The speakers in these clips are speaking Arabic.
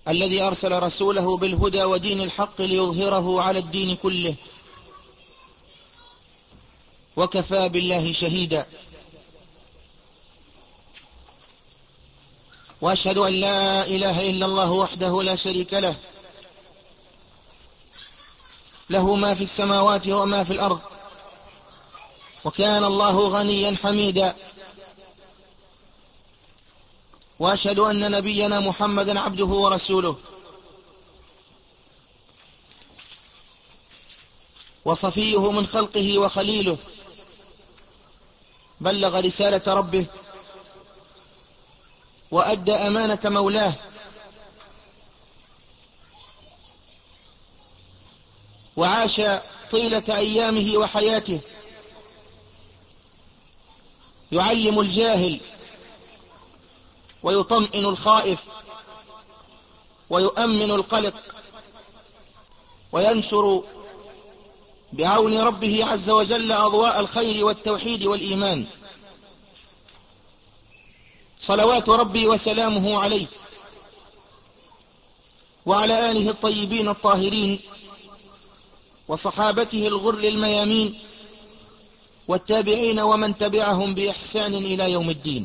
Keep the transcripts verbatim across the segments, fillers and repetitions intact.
الذي أرسل رسوله بالهدى ودين الحق ليظهره على الدين كله، وكفى بالله شهيدا. وأشهد أن لا إله إلا الله وحده لا شريك له، له ما في السماوات وما في الأرض، وكان الله غنيا حميدا. وأشهد أن نبينا محمدا عبده ورسوله، وصفيه من خلقه وخليله، بلغ رسالة ربه وأدى أمانة مولاه، وعاش طيلة أيامه وحياته يعلم الجاهل ويطمئن الخائف ويؤمن القلق، وينشر بعون ربه عز وجل أضواء الخير والتوحيد والإيمان. صلوات ربي وسلامه عليه وعلى آله الطيبين الطاهرين وصحابته الغر الميامين والتابعين ومن تبعهم بإحسان إلى يوم الدين.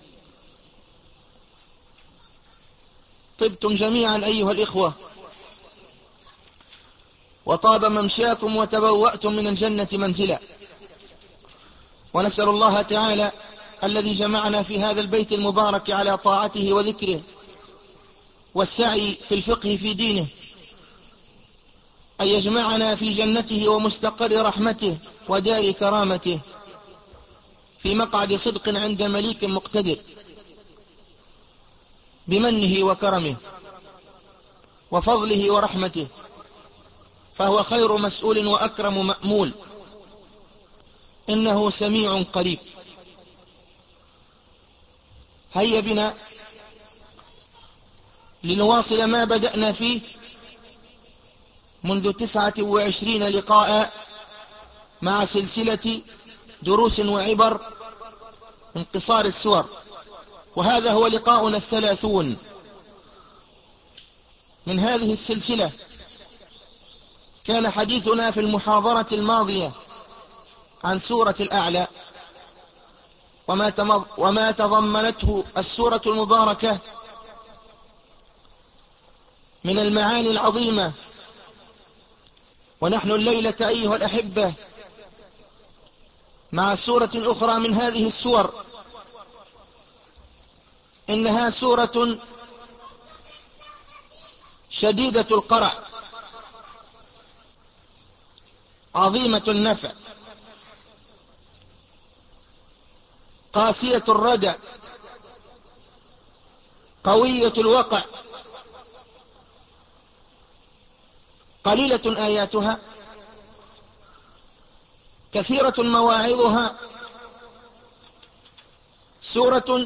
طبتم جميعا أيها الإخوة، وطاب ممشاكم وتبوأتم من الجنة منزلا، ونسأل الله تعالى الذي جمعنا في هذا البيت المبارك على طاعته وذكره والسعي في الفقه في دينه أن يجمعنا في جنته ومستقر رحمته ودار كرامته في مقعد صدق عند مليك مقتدر بمنه وكرمه وفضله ورحمته، فهو خير مسؤول وأكرم مأمول، إنه سميع قريب. هيا بنا لنواصل ما بدأنا فيه منذ تسعة وعشرين لقاء مع سلسلة دروس وعبر من قصار السور، وهذا هو لقاؤنا الثلاثون من هذه السلسلة. كان حديثنا في المحاضرة الماضية عن سورة الأعلى وما, وما تضمنته السورة المباركة من المعاني العظيمة. ونحن الليلة أيها الأحبة مع سورة أخرى من هذه السور، إنها سورة شديدة القرع عظيمة النفع قاسية الردع قوية الوقع، قليلة آياتها كثيرة مواعظها، سورة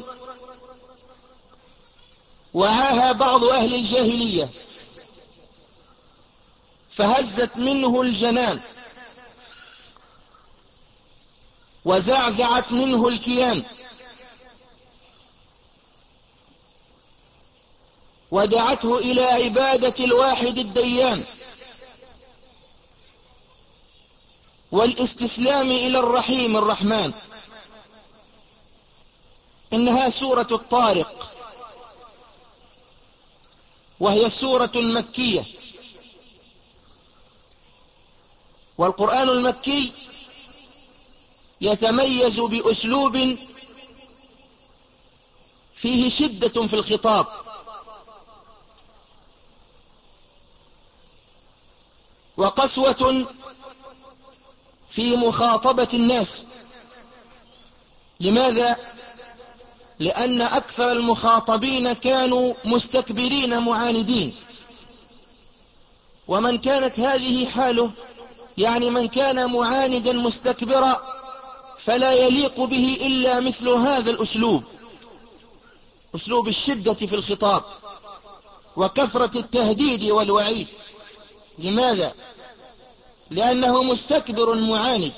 وعاها بعض أهل الجاهلية فهزت منه الجنان وزعزعت منه الكيان، ودعته إلى عبادة الواحد الديان والاستسلام إلى الرحيم الرحمن. إنها سورة الطارق، وهي سورة مكية، والقرآن المكي يتميز بأسلوب فيه شدة في الخطاب، وقسوة في مخاطبة الناس. لماذا؟ لأن أكثر المخاطبين كانوا مستكبرين معاندين، ومن كانت هذه حاله يعني من كان معاندا مستكبرا فلا يليق به إلا مثل هذا الأسلوب، أسلوب الشدة في الخطاب وكثرة التهديد والوعيد. لماذا؟ لأنه مستكبر معاند.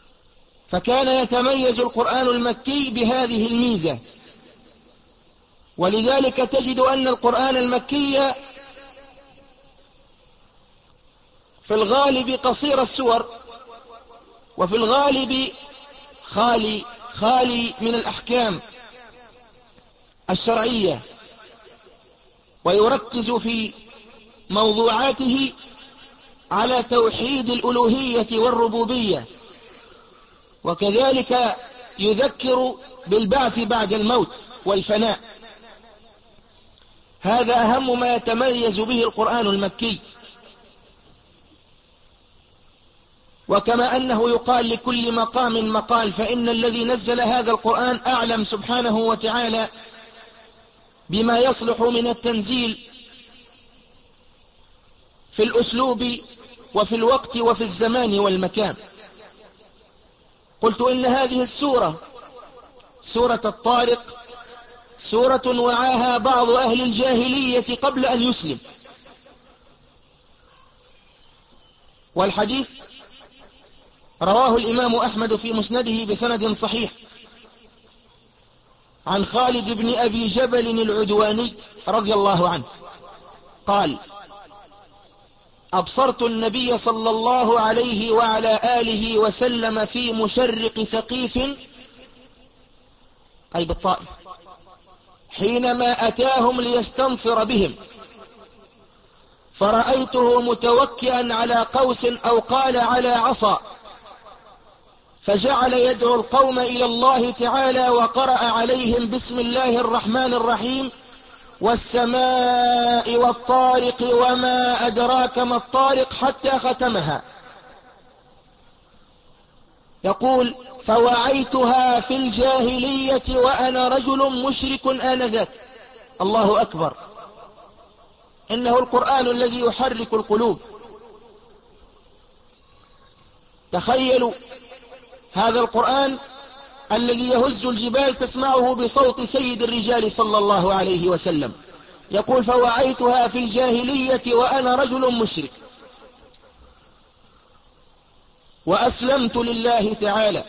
فكان يتميز القرآن المكي بهذه الميزة، ولذلك تجد أن القرآن المكي في الغالب قصير السور، وفي الغالب خالي خالي من الأحكام الشرعية، ويركز في موضوعاته على توحيد الألوهية والربوبية، وكذلك يذكر بالبعث بعد الموت والفناء. هذا أهم ما يتميز به القرآن المكي. وكما أنه يقال لكل مقام مقال، فإن الذي نزل هذا القرآن أعلم سبحانه وتعالى بما يصلح من التنزيل في الأسلوب وفي الوقت وفي الزمان والمكان. قلت إن هذه السورة سورة الطارق سورة وعاها بعض أهل الجاهلية قبل أن يسلم. والحديث رواه الإمام أحمد في مسنده بسند صحيح عن خالد بن أبي جبل العدواني رضي الله عنه قال: أبصرت النبي صلى الله عليه وعلى آله وسلم في مشرق ثقيف، أي بالطائف، حينما أتاهم ليستنصر بهم، فرأيته متوكئا على قوس أو قال على عصا، فجعل يدعو القوم إلى الله تعالى، وقرأ عليهم بسم الله الرحمن الرحيم: والسماء والطارق وما أدراك ما الطارق، حتى ختمها. يقول: فوعيتها في الجاهلية وأنا رجل مشرك آنذاك. الله أكبر، إنه القرآن الذي يحرك القلوب. تخيلوا هذا القرآن الذي يهز الجبال تسمعه بصوت سيد الرجال صلى الله عليه وسلم. يقول: فوعيتها في الجاهلية وأنا رجل مشرك، وأسلمت لله تعالى.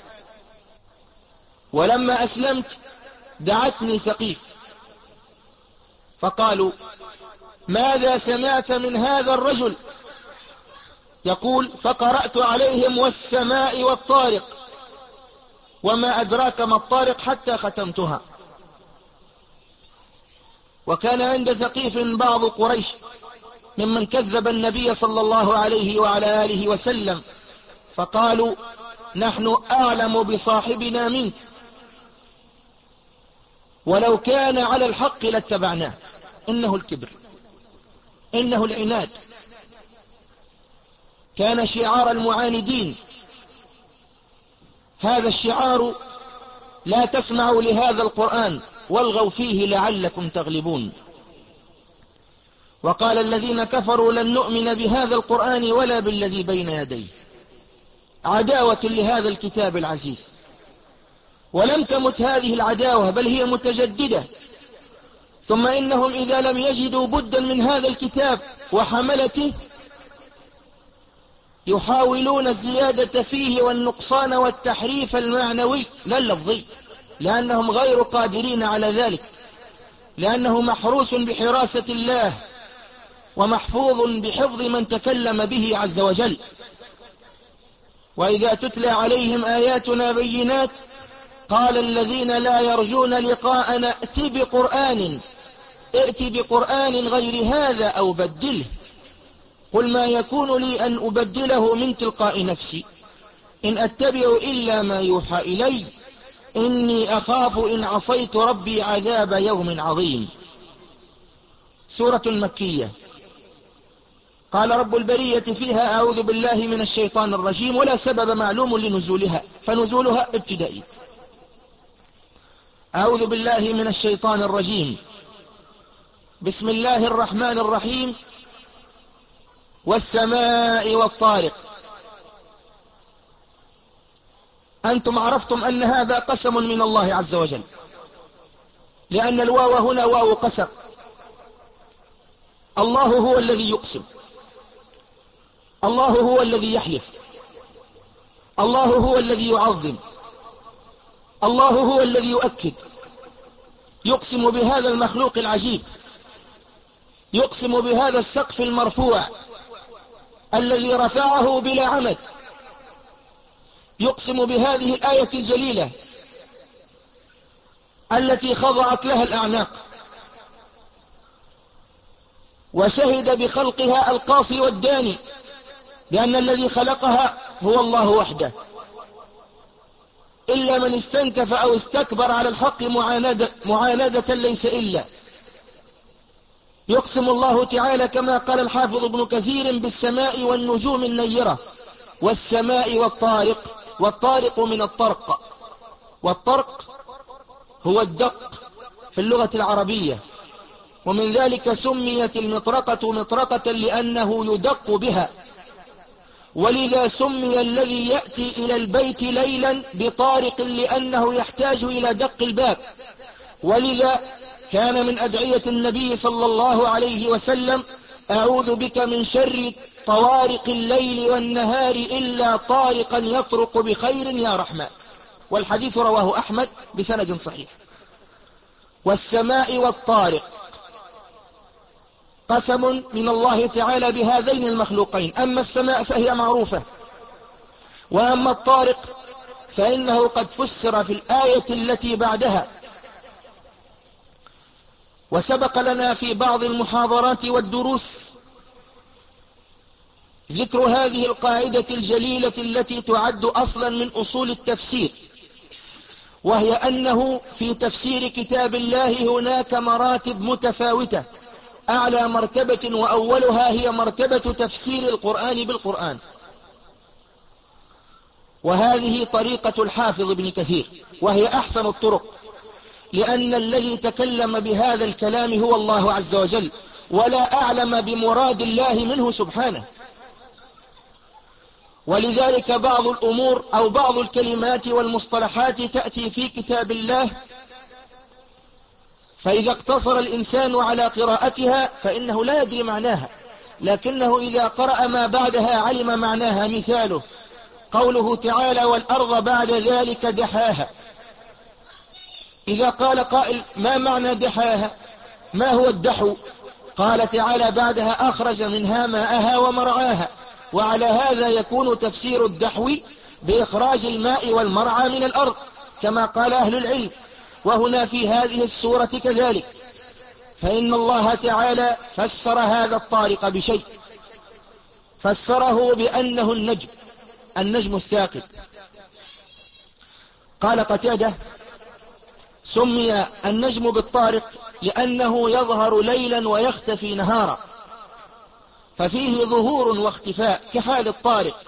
ولما أسلمت دعتني ثقيف، فقالوا: ماذا سمعت من هذا الرجل؟ يقول: فقرأت عليهم والسماء والطارق وما أدراك ما الطارق حتى ختمتها. وكان عند ثقيف بعض قريش ممن كذب النبي صلى الله عليه وعلى آله وسلم، فقالوا: نحن أعلم بصاحبنا منك، ولو كان على الحق لاتبعناه. إنه الكبر، إنه العناد، كان شعار المعاندين. هذا الشعار: لا تسمعوا لهذا القرآن والغوا فيه لعلكم تغلبون. وقال الذين كفروا: لن نؤمن بهذا القرآن ولا بالذي بين يديه، عداوة لهذا الكتاب العزيز. ولم تمت هذه العداوة، بل هي متجددة. ثم إنهم إذا لم يجدوا بدا من هذا الكتاب وحملته يحاولون الزيادة فيه والنقصان والتحريف المعنوي لا اللفظي، لأنهم غير قادرين على ذلك، لأنه محروس بحراسة الله ومحفوظ بحفظ من تكلم به عز وجل. وإذا تتلى عليهم آياتنا بينات قال الذين لا يرجون لقاءنا ائت بقرآن ائت بقرآن غير هذا أو بدله، قل ما يكون لي أن أبدله من تلقاء نفسي، إن أتبع إلا ما يوحى إلي، إني أخاف إن عصيت ربي عذاب يوم عظيم. سورة مكية. قال رب البرية فيها: أعوذ بالله من الشيطان الرجيم، ولا سبب معلوم لنزولها، فنزولها ابتدائي. أعوذ بالله من الشيطان الرجيم، بسم الله الرحمن الرحيم، والسماء والطارق. أنتم عرفتم أن هذا قسم من الله عز وجل، لأن الواو هنا واو قسم. الله هو الذي يقسم، الله هو الذي يحلف، الله هو الذي يعظم، الله هو الذي يؤكد. يقسم بهذا المخلوق العجيب، يقسم بهذا السقف المرفوع الذي رفعه بلا عمد، يقسم بهذه الآية الجليلة التي خضعت لها الأعناق وشهد بخلقها القاصي والداني بأن الذي خلقها هو الله وحده، إلا من استنكف أو استكبر على الحق معاندة, معاندة ليس إلا. يقسم الله تعالى كما قال الحافظ ابن كثير بالسماء والنجوم النيرة والسماء والطارق، والطارق من الطرق، والطرق هو الدق في اللغة العربية، ومن ذلك سميت المطرقة مطرقة لأنه يدق بها، ولذا سمي الذي يأتي إلى البيت ليلا بطارق لأنه يحتاج إلى دق الباب، ولذا كان من أدعية النبي صلى الله عليه وسلم: أعوذ بك من شر طوارق الليل والنهار إلا طارقا يطرق بخير يا رحمن، والحديث رواه أحمد بسند صحيح. والسماء والطارق قسم من الله تعالى بهذين المخلوقين، أما السماء فهي معروفة، وأما الطارق فإنه قد فسر في الآية التي بعدها. وسبق لنا في بعض المحاضرات والدروس ذكر هذه القاعدة الجليلة التي تعد أصلا من أصول التفسير، وهي أنه في تفسير كتاب الله هناك مراتب متفاوتة، أعلى مرتبة وأولها هي مرتبة تفسير القرآن بالقرآن، وهذه طريقة الحافظ ابن كثير، وهي أحسن الطرق، لأن الذي تكلم بهذا الكلام هو الله عز وجل، ولا أعلم بمراد الله منه سبحانه. ولذلك بعض الأمور أو بعض الكلمات والمصطلحات تأتي في كتاب الله، فإذا اقتصر الإنسان على قراءتها فإنه لا يدري معناها، لكنه إذا قرأ ما بعدها علم معناها. مثاله قوله تعالى: والأرض بعد ذلك دحاها. إذا قال قائل: ما معنى دحاها؟ ما هو الدحو؟ قال تعالى بعدها: أخرج منها ماءها ومرعاها. وعلى هذا يكون تفسير الدحو بإخراج الماء والمرعى من الأرض كما قال أهل العلم. وهنا في هذه السورة كذلك، فإن الله تعالى فسر هذا الطارق بشيء، فسره بأنه النجم، النجم الثاقب. قال قتادة: سمي النجم بالطارق لأنه يظهر ليلا ويختفي نهارا، ففيه ظهور واختفاء كحال الطارق.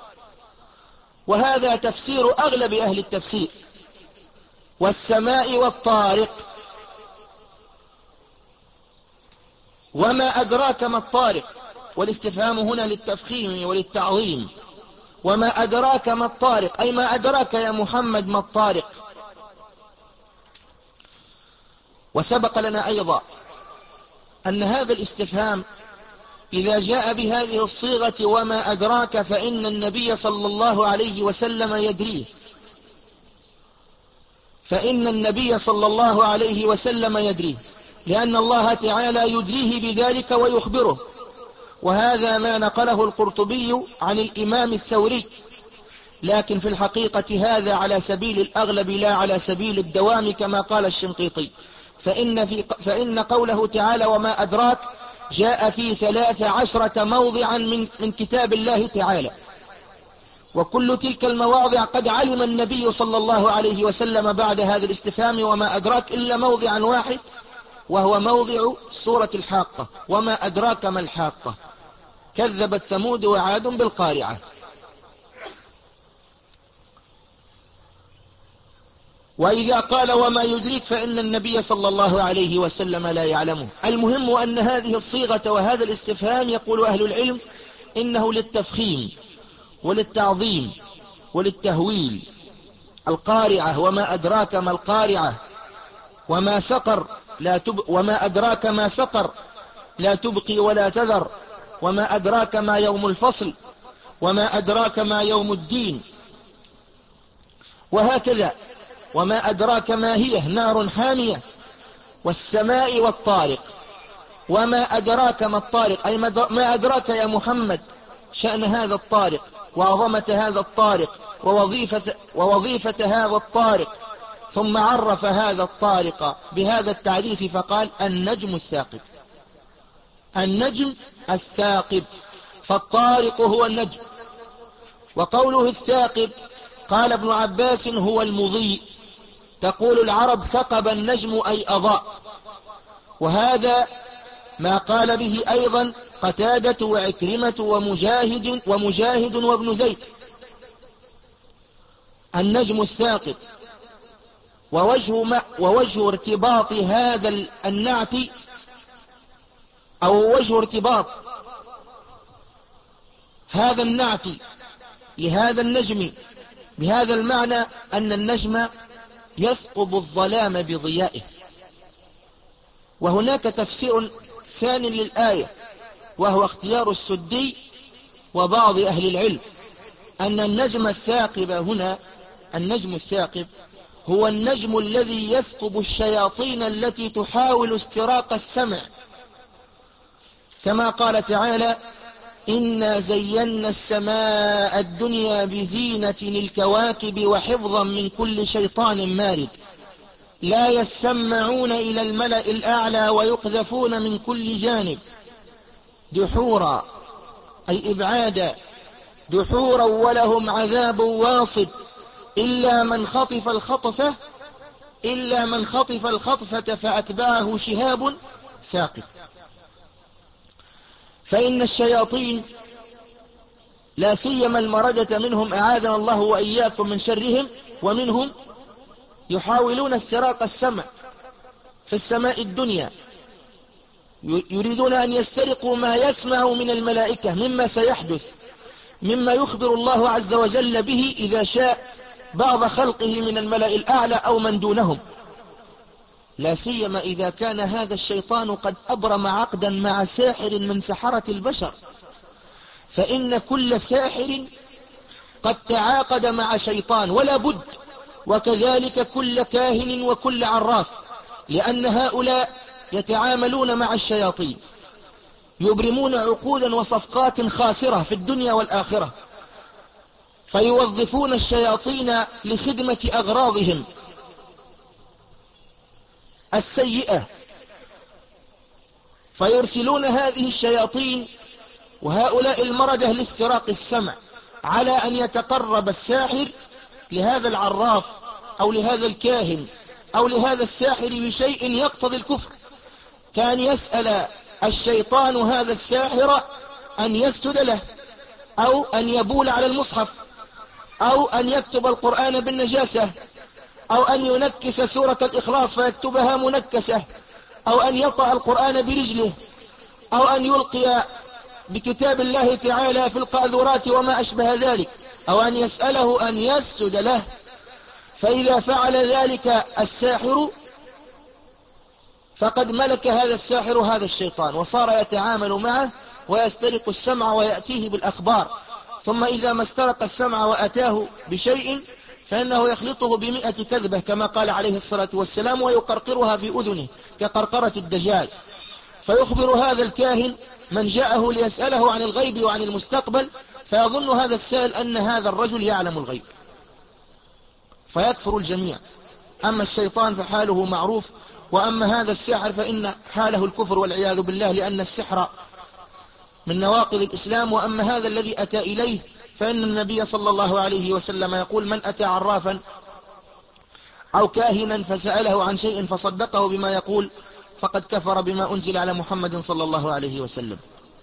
وهذا تفسير أغلب أهل التفسير. والسماء والطارق، وما أدراك ما الطارق، والاستفهام هنا للتفخيم وللتعظيم. وما أدراك ما الطارق أي ما أدراك يا محمد ما الطارق. وسبق لنا أيضا أن هذا الاستفهام إذا جاء بهذه الصيغة وما أدراك فإن النبي صلى الله عليه وسلم يدريه، فإن النبي صلى الله عليه وسلم يدريه، لأن الله تعالى يدريه بذلك ويخبره. وهذا ما نقله القرطبي عن الإمام الثوري، لكن في الحقيقة هذا على سبيل الأغلب لا على سبيل الدوام كما قال الشنقيطي. فإن, في فإن قوله تعالى وما أدراك جاء في ثلاث عشرة موضعا من, من كتاب الله تعالى، وكل تلك المواضع قد علم النبي صلى الله عليه وسلم بعد هذا الاستفهام وما أدراك إلا موضعا واحد، وهو موضع سورة الحاقة: وما أدراك ما الحاقة، كذبت ثمود وعاد بالقارعة. وإذا قال وما يدريك فإن النبي صلى الله عليه وسلم لا يعلمه. المهم أن هذه الصيغة وهذا الاستفهام يقول أهل العلم إنه للتفخيم وللتعظيم وللتهويل. القارعة: وما أدراك ما القارعة، وما سقر لا تب وما أدراك ما سقر لا تبقي ولا تذر، وما أدراك ما يوم الفصل، وما أدراك ما يوم الدين، وهكذا. وما أدراك ما هي نار حامية، والسماء والطارق. وما أدراك ما الطارق، أي ما أدراك يا محمد شأن هذا الطارق وعظمة هذا الطارق ووظيفة, ووظيفة هذا الطارق. ثم عرف هذا الطارق بهذا التعريف فقال النجم الثاقب. النجم الثاقب، فالطارق هو النجم. وقوله الثاقب قال ابن عباس هو المضيء. تقول العرب ثقب النجم أي أضاء، وهذا ما قال به أيضا قتادة وعكرمة ومجاهد ومجاهد وابن زيد. النجم الثاقب. ووجه, ما ووجه ارتباط هذا النعت، أو وجه ارتباط هذا النعت لهذا النجم بهذا المعنى أن النجم يثقب الظلام بضيائه. وهناك تفسير ثاني للآية، وهو اختيار السدي وبعض أهل العلم، أن النجم الثاقب هنا، النجم الثاقب هو النجم الذي يثقب الشياطين التي تحاول استراق السمع، كما قال تعالى إنا زينا السماء الدنيا بزينة الكواكب وحفظا من كل شيطان مارد لا يسمعون إلى الملأ الأعلى ويقذفون من كل جانب دحورا، أي إبعادا، دحورا ولهم عذاب واصب إلا من خطف الخطفة إلا من خطف الخطفة فأتبعه شهاب ثاقب. فإن الشياطين لا سيما المردة منهم أعاذنا الله وإياكم من شرهم، ومنهم يحاولون استراق السمع في السماء الدنيا، يريدون أن يسترقوا ما يسمع من الملائكة مما سيحدث، مما يخبر الله عز وجل به إذا شاء بعض خلقه من الملأ الأعلى أو من دونهم، لا سيما إذا كان هذا الشيطان قد أبرم عقدا مع ساحر من سحرة البشر. فإن كل ساحر قد تعاقد مع شيطان ولا بد، وكذلك كل كاهن وكل عراف، لأن هؤلاء يتعاملون مع الشياطين، يبرمون عقودا وصفقات خاسرة في الدنيا والآخرة، فيوظفون الشياطين لخدمة أغراضهم السيئة، فيرسلون هذه الشياطين وهؤلاء المردة لاستراق السمع، على أن يتقرب الساحر لهذا العراف أو لهذا الكاهن أو لهذا الساحر بشيء يقتضي الكفر، كان يسأل الشيطان هذا الساحر أن يسجد له، أو أن يبول على المصحف، أو أن يكتب القرآن بالنجاسة، أو أن ينكس سورة الإخلاص فيكتبها منكسة، أو أن يطأ القرآن برجله، أو أن يلقي بكتاب الله تعالى في القاذورات وما أشبه ذلك، أو أن يسأله أن يسجد له. فإذا فعل ذلك الساحر فقد ملك هذا الساحر هذا الشيطان، وصار يتعامل معه ويسترق السمع ويأتيه بالأخبار، ثم إذا ما استرق السمع وأتاه بشيء فإنه يخلطه بمئة كذبة كما قال عليه الصلاة والسلام، ويقرقرها في أذنه كقرقرة الدجال، فيخبر هذا الكاهن من جاءه ليسأله عن الغيب وعن المستقبل، فيظن هذا السائل أن هذا الرجل يعلم الغيب فيكفر الجميع. أما الشيطان فحاله معروف، وأما هذا الساحر فإن حاله الكفر والعياذ بالله، لأن السحر من نواقض الإسلام. وأما هذا الذي أتى إليه فإن النبي صلى الله عليه وسلم يقول من أتى عرافا أو كاهنا فسأله عن شيء فصدقه بما يقول فقد كفر بما أنزل على محمد صلى الله عليه وسلم.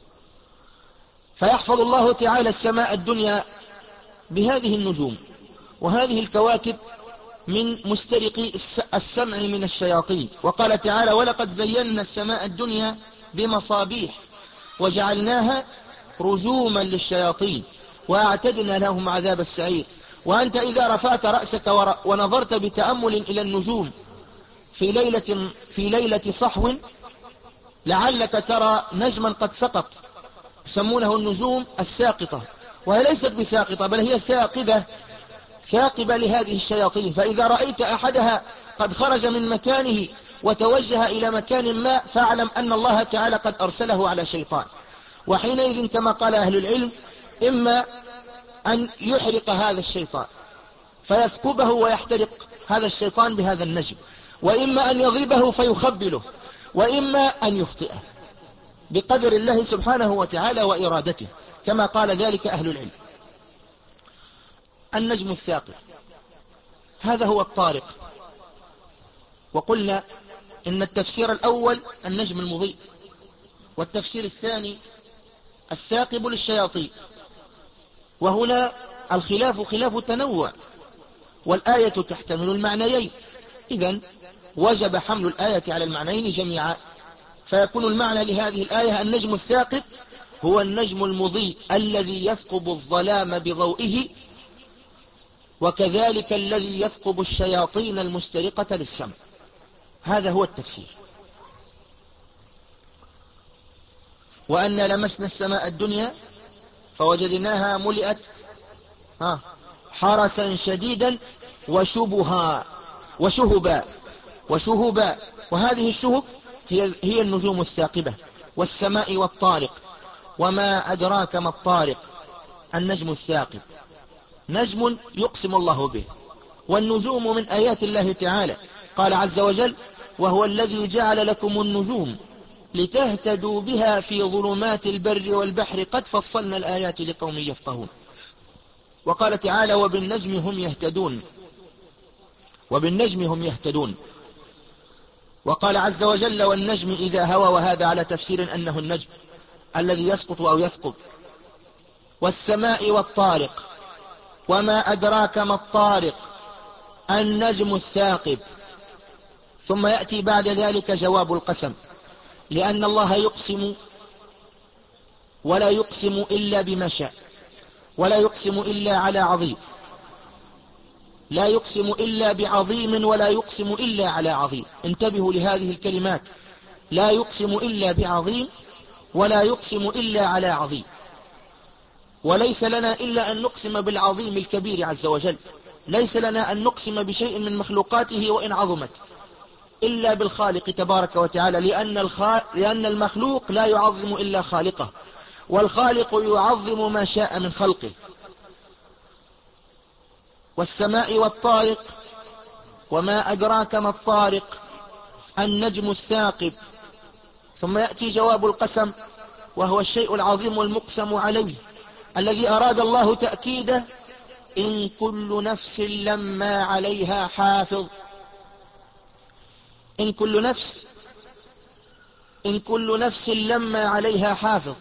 فيحفظ الله تعالى السماء الدنيا بهذه النجوم وهذه الكواكب من مسترقي السمع من الشياطين. وقال تعالى ولقد زينا السماء الدنيا بمصابيح وجعلناها رجوما للشياطين وأعتدنا لهم عذاب السعير. وأنت إذا رفعت رأسك ونظرت بتأمل إلى النجوم في ليلة, في ليلة صحو لعلك ترى نجما قد سقط، يسمونه النجوم الساقطة، وهي ليست بساقطة بل هي ثاقبة، ثاقبة لهذه الشياطين. فإذا رأيت أحدها قد خرج من مكانه وتوجه إلى مكان ما، فاعلم أن الله تعالى قد أرسله على شيطان. وحينئذ كما قال أهل العلم إما أن يحرق هذا الشيطان فيثقبه ويحترق هذا الشيطان بهذا النجم، وإما أن يضربه فيخبله، وإما أن يخطئه بقدر الله سبحانه وتعالى وإرادته، كما قال ذلك أهل العلم. النجم الثاقب هذا هو الطارق. وقلنا إن التفسير الأول النجم المضيء، والتفسير الثاني الثاقب للشياطين. وهنا الخلاف خلاف تنوع، والآية تحتمل المعنيين، إذن وجب حمل الآية على المعنيين جميعا، فيكون المعنى لهذه الآية النجم الثاقب هو النجم المضيء الذي يثقب الظلام بضوئه، وكذلك الذي يثقب الشياطين المسترقة للسمع. هذا هو التفسير. وأن لمسنا السماء الدنيا فوجدناها ملئت ها حرسا شديدا وشبها وشهبا وشهبا وهذه الشهب هي, هي النجوم الثاقبة. والسماء والطارق، وما أدراك ما الطارق النجم الثاقب، نجم يقسم الله به. والنجوم من آيات الله تعالى، قال عز وجل: وهو الذي جعل لكم النجوم لتهتدوا بها في ظلمات البر والبحر قد فصلنا الآيات لقوم يفقهون. وقال تعالى: وبالنجم هم يهتدون وبالنجم هم يهتدون. وقال عز وجل: والنجم إذا هوى، وهذا على تفسير أنه النجم الذي يسقط أو يثقب. والسماء والطارق، وما أدراك ما الطارق النجم الثاقب. ثم يأتي بعد ذلك جواب القسم، لأن الله يقسم ولا يقسم إلا بما شاء، ولا يقسم إلا على عظيم، لا يقسم إلا بعظيم، ولا يقسم إلا على عظيم. انتبهوا لهذه الكلمات: لا يقسم إلا بعظيم، ولا يقسم إلا على عظيم. وليس لنا إلا أن نقسم بالعظيم الكبير عز وجل، ليس لنا أن نقسم بشيء من مخلوقاته وإن عظمت، إلا بالخالق تبارك وتعالى، لأن, الخال... لأن المخلوق لا يعظم إلا خالقه، والخالق يعظم ما شاء من خلقه. والسماء والطارق، وما أدراك ما الطارق النجم الثاقب. ثم يأتي جواب القسم، وهو الشيء العظيم المقسم عليه، الذي أراد الله تأكيده: إن كل نفس لما عليها حافظ. إن كل نفس إن كل نفس لما عليها حافظ.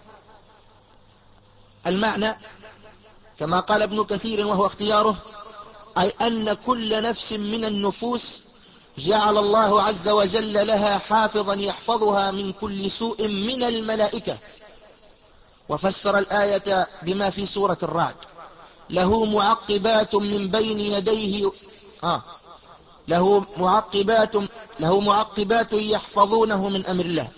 المعنى كما قال ابن كثير وهو اختياره، أي أن كل نفس من النفوس جعل الله عز وجل لها حافظا يحفظها من كل سوء من الملائكة. وفسر الآية بما في سورة الرعد: له معقبات من بين يديه آه له معقبات له معقبات يحفظونه من أمر الله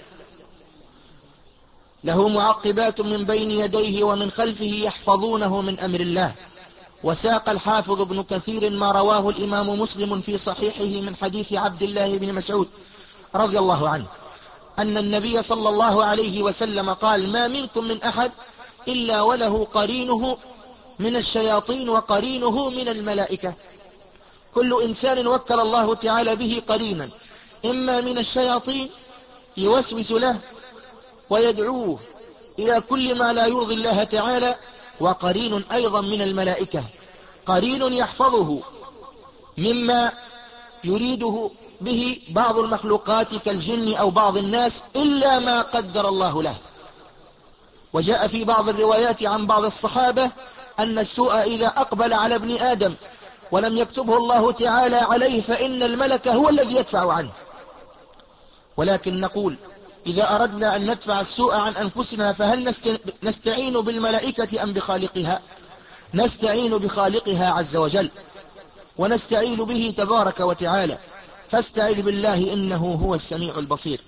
له معقبات من بين يديه ومن خلفه يحفظونه من أمر الله. وساق الحافظ ابن كثير ما رواه الإمام مسلم في صحيحه من حديث عبد الله بن مسعود رضي الله عنه أن النبي صلى الله عليه وسلم قال: ما منكم من أحد إلا وله قرينه من الشياطين وقرينه من الملائكة. كل إنسان وكل الله تعالى به قرينا، إما من الشياطين يوسوس له ويدعوه إلى كل ما لا يرضي الله تعالى، وقرين أيضا من الملائكة، قرين يحفظه مما يريده به بعض المخلوقات كالجن أو بعض الناس، إلا ما قدر الله له. وجاء في بعض الروايات عن بعض الصحابة أن السوء إذا أقبل على ابن آدم ولم يكتبه الله تعالى عليه فإن الملك هو الذي يدفع عنه. ولكن نقول: إذا أردنا أن ندفع السوء عن أنفسنا فهل نستعين بالملائكة أم بخالقها؟ نستعين بخالقها عز وجل، ونستعيذ به تبارك وتعالى، فاستعذ بالله إنه هو السميع البصير.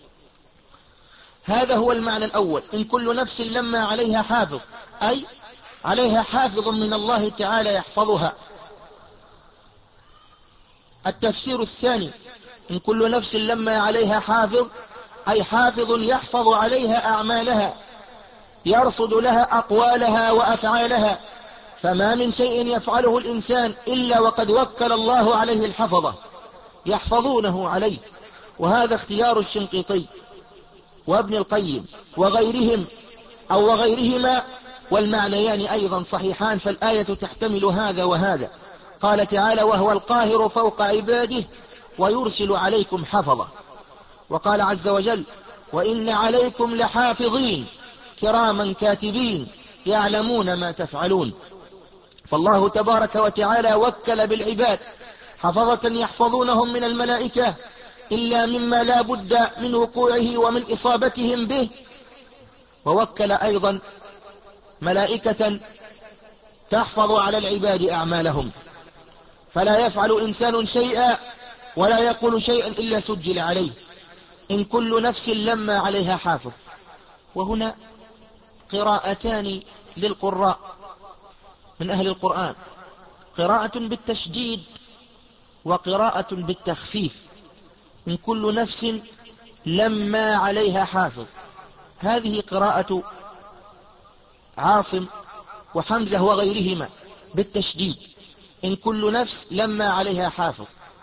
هذا هو المعنى الأول: إن كل نفس لما عليها حافظ، أي عليها حافظ من الله تعالى يحفظها. التفسير الثاني: إن كل نفس لما عليها حافظ، أي حافظ يحفظ عليها أعمالها، يرصد لها أقوالها وأفعالها. فما من شيء يفعله الإنسان إلا وقد وكل الله عليه الحفظة يحفظونه عليه. وهذا اختيار الشنقيطي وابن القيم وغيرهم أو وغيرهما، والمعنيان أيضا صحيحان، فالآية تحتمل هذا وهذا. قال تعالى: وهو القاهر فوق عباده ويرسل عليكم حفظة. وقال عز وجل: وإن عليكم لحافظين كراما كاتبين يعلمون ما تفعلون. فالله تبارك وتعالى وكل بالعباد حفظة يحفظونهم من الملائكة إلا مما لا بد من وقوعه ومن إصابتهم به، ووكل أيضا ملائكة تحفظ على العباد أعمالهم، فلا يفعل إنسان شيئا ولا يقول شيئا إلا سجل عليه. إن كل نفس لما عليها حافظ. وهنا قراءتان للقراء من أهل القرآن، قراءة بالتشديد وقراءة بالتخفيف. إن كل نفس لما عليها حافظ، هذه قراءة عاصم وحمزة وغيرهما بالتشديد. إن كل نفس لما عليها حافظ.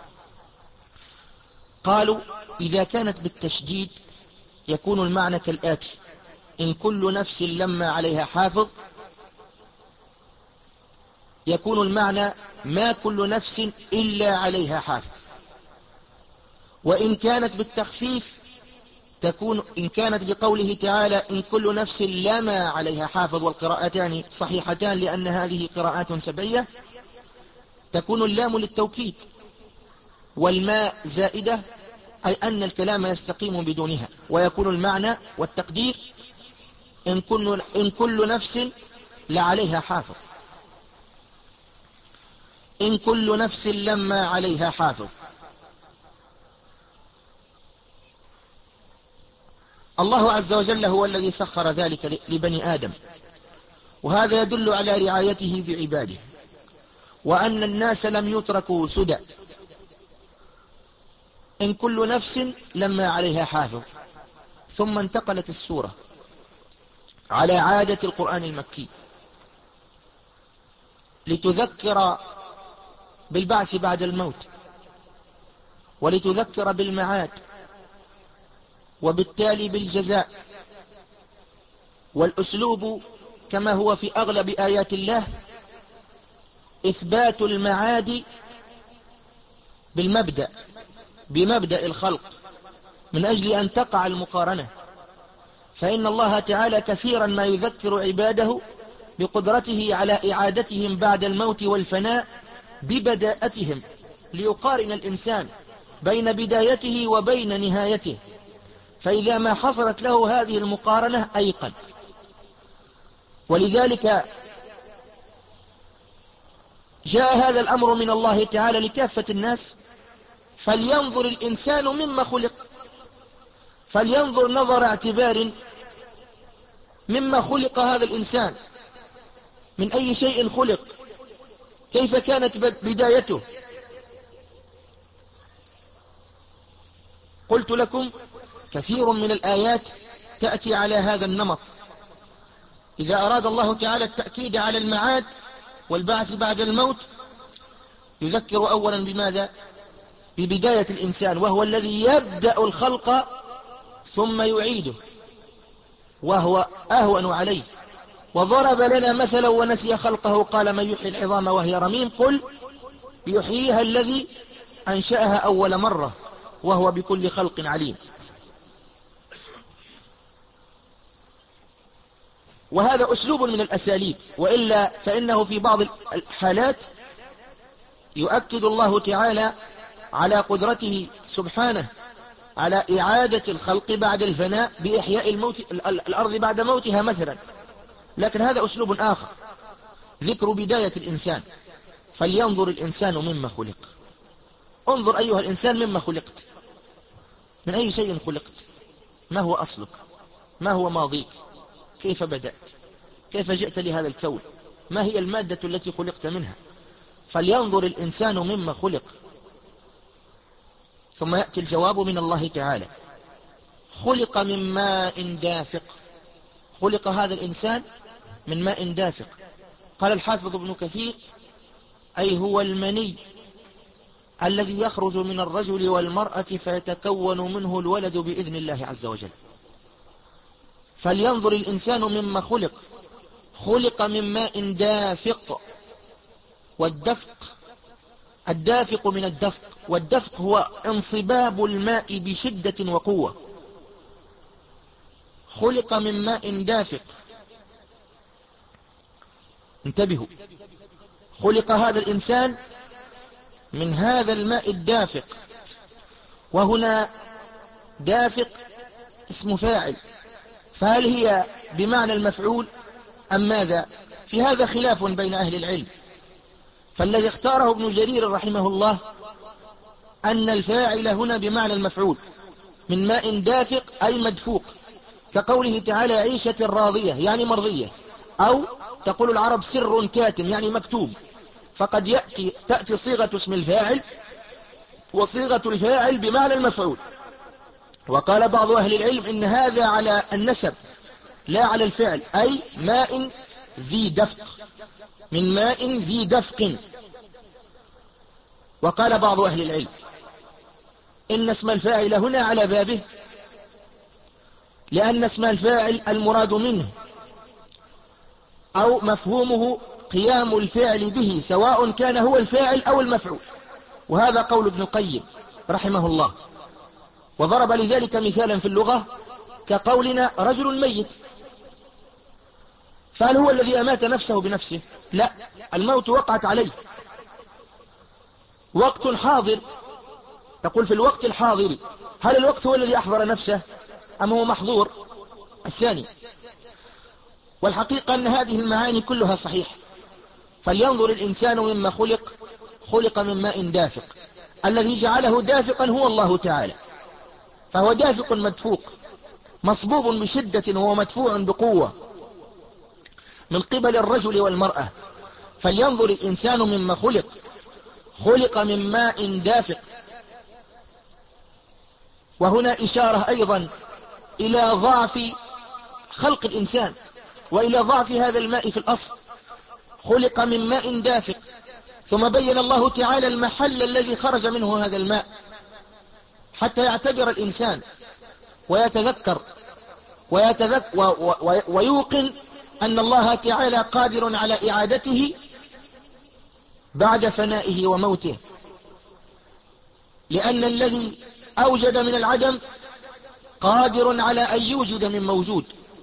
قالوا إذا كانت بالتشديد يكون المعنى كالآتي: إن كل نفس لما عليها حافظ، يكون المعنى ما كل نفس إلا عليها حافظ. وإن كانت بالتخفيف تكون، إن كانت بقوله تعالى إن كل نفس لما عليها حافظ، والقراءتان صحيحتان لأن هذه قراءات سبعية، تكون اللام للتوكيد والماء زائدة، أي أن الكلام يستقيم بدونها، ويكون المعنى والتقدير إن كل, إن كل نفس لعليها حافظ. إن كل نفس لما عليها حافظ. الله عز وجل هو الذي سخر ذلك لبني آدم، وهذا يدل على رعايته بعباده، وأن الناس لم يتركوا سدى. إن كل نفس لما عليها حافظ. ثم انتقلت السورة على عادة القرآن المكي لتذكر بالبعث بعد الموت، ولتذكر بالمعاد، وبالتالي بالجزاء. والأسلوب كما هو في أغلب آيات الله إثبات المعاد بالمبدأ، بمبدأ الخلق، من أجل أن تقع المقارنة. فإن الله تعالى كثيرا ما يذكر عباده بقدرته على إعادتهم بعد الموت والفناء ببداءتهم، ليقارن الإنسان بين بدايته وبين نهايته، فإذا ما حصلت له هذه المقارنة أيقن. ولذلك جاء هذا الأمر من الله تعالى لكافة الناس: فلينظر الإنسان مما خلق. فلينظر نظر اعتبار مما خلق هذا الإنسان، من أي شيء خلق، كيف كانت بدايته. قلت لكم كثير من الآيات تأتي على هذا النمط. إذا أراد الله تعالى التأكيد على المعاد والبعث بعد الموت يذكر أولا بماذا؟ ببداية الإنسان، وهو الذي يبدأ الخلق ثم يعيده، وهو أهون عليه. وضرب لنا مثلا ونسي خلقه قال من يحيي العظام وهي رميم، قل يحييها الذي أنشأها أول مرة وهو بكل خلق عليم. وهذا أسلوب من الأساليب، وإلا فإنه في بعض الحالات يؤكد الله تعالى على قدرته سبحانه على إعادة الخلق بعد الفناء بإحياء الموت الأرض بعد موتها مثلا، لكن هذا أسلوب آخر، ذكر بداية الإنسان. فلينظر الإنسان مما خلق. انظر أيها الإنسان مما خلقت، من أي شيء خلقت، ما هو أصلك، ما هو ماضيك، كيف بدأت، كيف جئت لهذا الكون، ما هي المادة التي خلقت منها. فلينظر الإنسان مما خلق. ثم يأتي الجواب من الله تعالى: خلق من ماء دافق. خلق هذا الإنسان من ماء دافق. قال الحافظ ابن كثير: أي هو المني الذي يخرج من الرجل والمرأة فيتكون منه الولد بإذن الله عز وجل. فلينظر الإنسان مما خلق. خلق من ماء دافق. والدفق، الدافق من الدفق، والدفق هو انصباب الماء بشدة وقوة. خلق من ماء دافق. انتبهوا، خلق هذا الإنسان من هذا الماء الدافق. وهنا دافق اسم فاعل، فهل هي بمعنى المفعول أم ماذا؟ في هذا خلاف بين أهل العلم، فالذي اختاره ابن جرير رحمه الله أن الفاعل هنا بمعنى المفعول، من ماء دافق أي مدفوق، كقوله تعالى: عيشة راضية يعني مرضية، أو تقول العرب سر كاتم يعني مكتوب. فقد يأتي تأتي صيغة اسم الفاعل وصيغة الفاعل بمعنى المفعول. وقال بعض أهل العلم إن هذا على النسب لا على الفعل، أي ماء ذي دفق، من ماء ذي دفق. وقال بعض أهل العلم إن اسم الفاعل هنا على بابه، لأن اسم الفاعل المراد منه أو مفهومه قيام الفعل به، سواء كان هو الفاعل أو المفعول. وهذا قول ابن القيم رحمه الله، وضرب لذلك مثالا في اللغة كقولنا رجل ميت. فهل هو الذي أمات نفسه بنفسه؟ لا، الموت وقعت عليه. وقت حاضر، تقول في الوقت الحاضر، هل الوقت هو الذي أحضر نفسه أم هو محظور؟ الثاني. والحقيقة أن هذه المعاني كلها صحيح. فلينظر الإنسان مما خلق. خلق من ماء دافق، الذي جعله دافقا هو الله تعالى، فهو دافق مدفوق، مصبوب بشدة وهو مدفوع بقوة من قبل الرجل والمرأة. فلينظر الإنسان مما خلق. خلق من ماء دافق. وهنا إشارة أيضا إلى ضعف خلق الإنسان وإلى ضعف هذا الماء في الأصل. خلق من ماء دافق، ثم بين الله تعالى المحل الذي خرج منه هذا الماء، حتى يعتبر الإنسان ويتذكر ويتذك و و ويوقن أن الله تعالى قادر على إعادته بعد فنائه وموته، لأن الذي أوجد من العدم قادر على أن يوجد من موجود،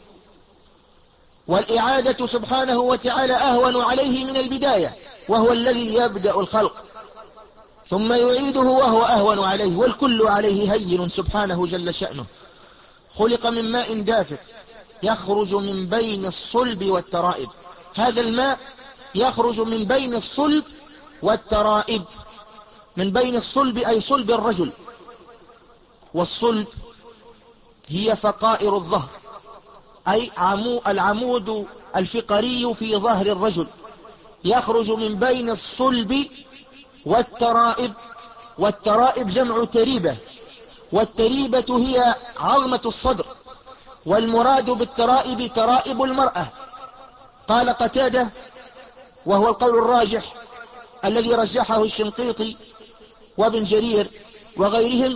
والإعادة سبحانه وتعالى أهون عليه من البداية، وهو الذي يبدأ الخلق ثم يعيده وهو أهون عليه، والكل عليه هين سبحانه جل شأنه. خلق من ماء دافق يخرج من بين الصلب والترائب. هذا الماء يخرج من بين الصلب والترائب. من بين الصلب أي صلب الرجل، والصلب هي فقائر الظهر، أي عمو العمود الفقري في ظهر الرجل، يخرج من بين الصلب والترائب. والترائب جمع تريبة، والتريبة هي عظمة الصدر، والمراد بالترائب ترائب المرأة. قال قتادة، وهو القول الراجح الذي رجحه الشنقيطي وابن جرير وغيرهم: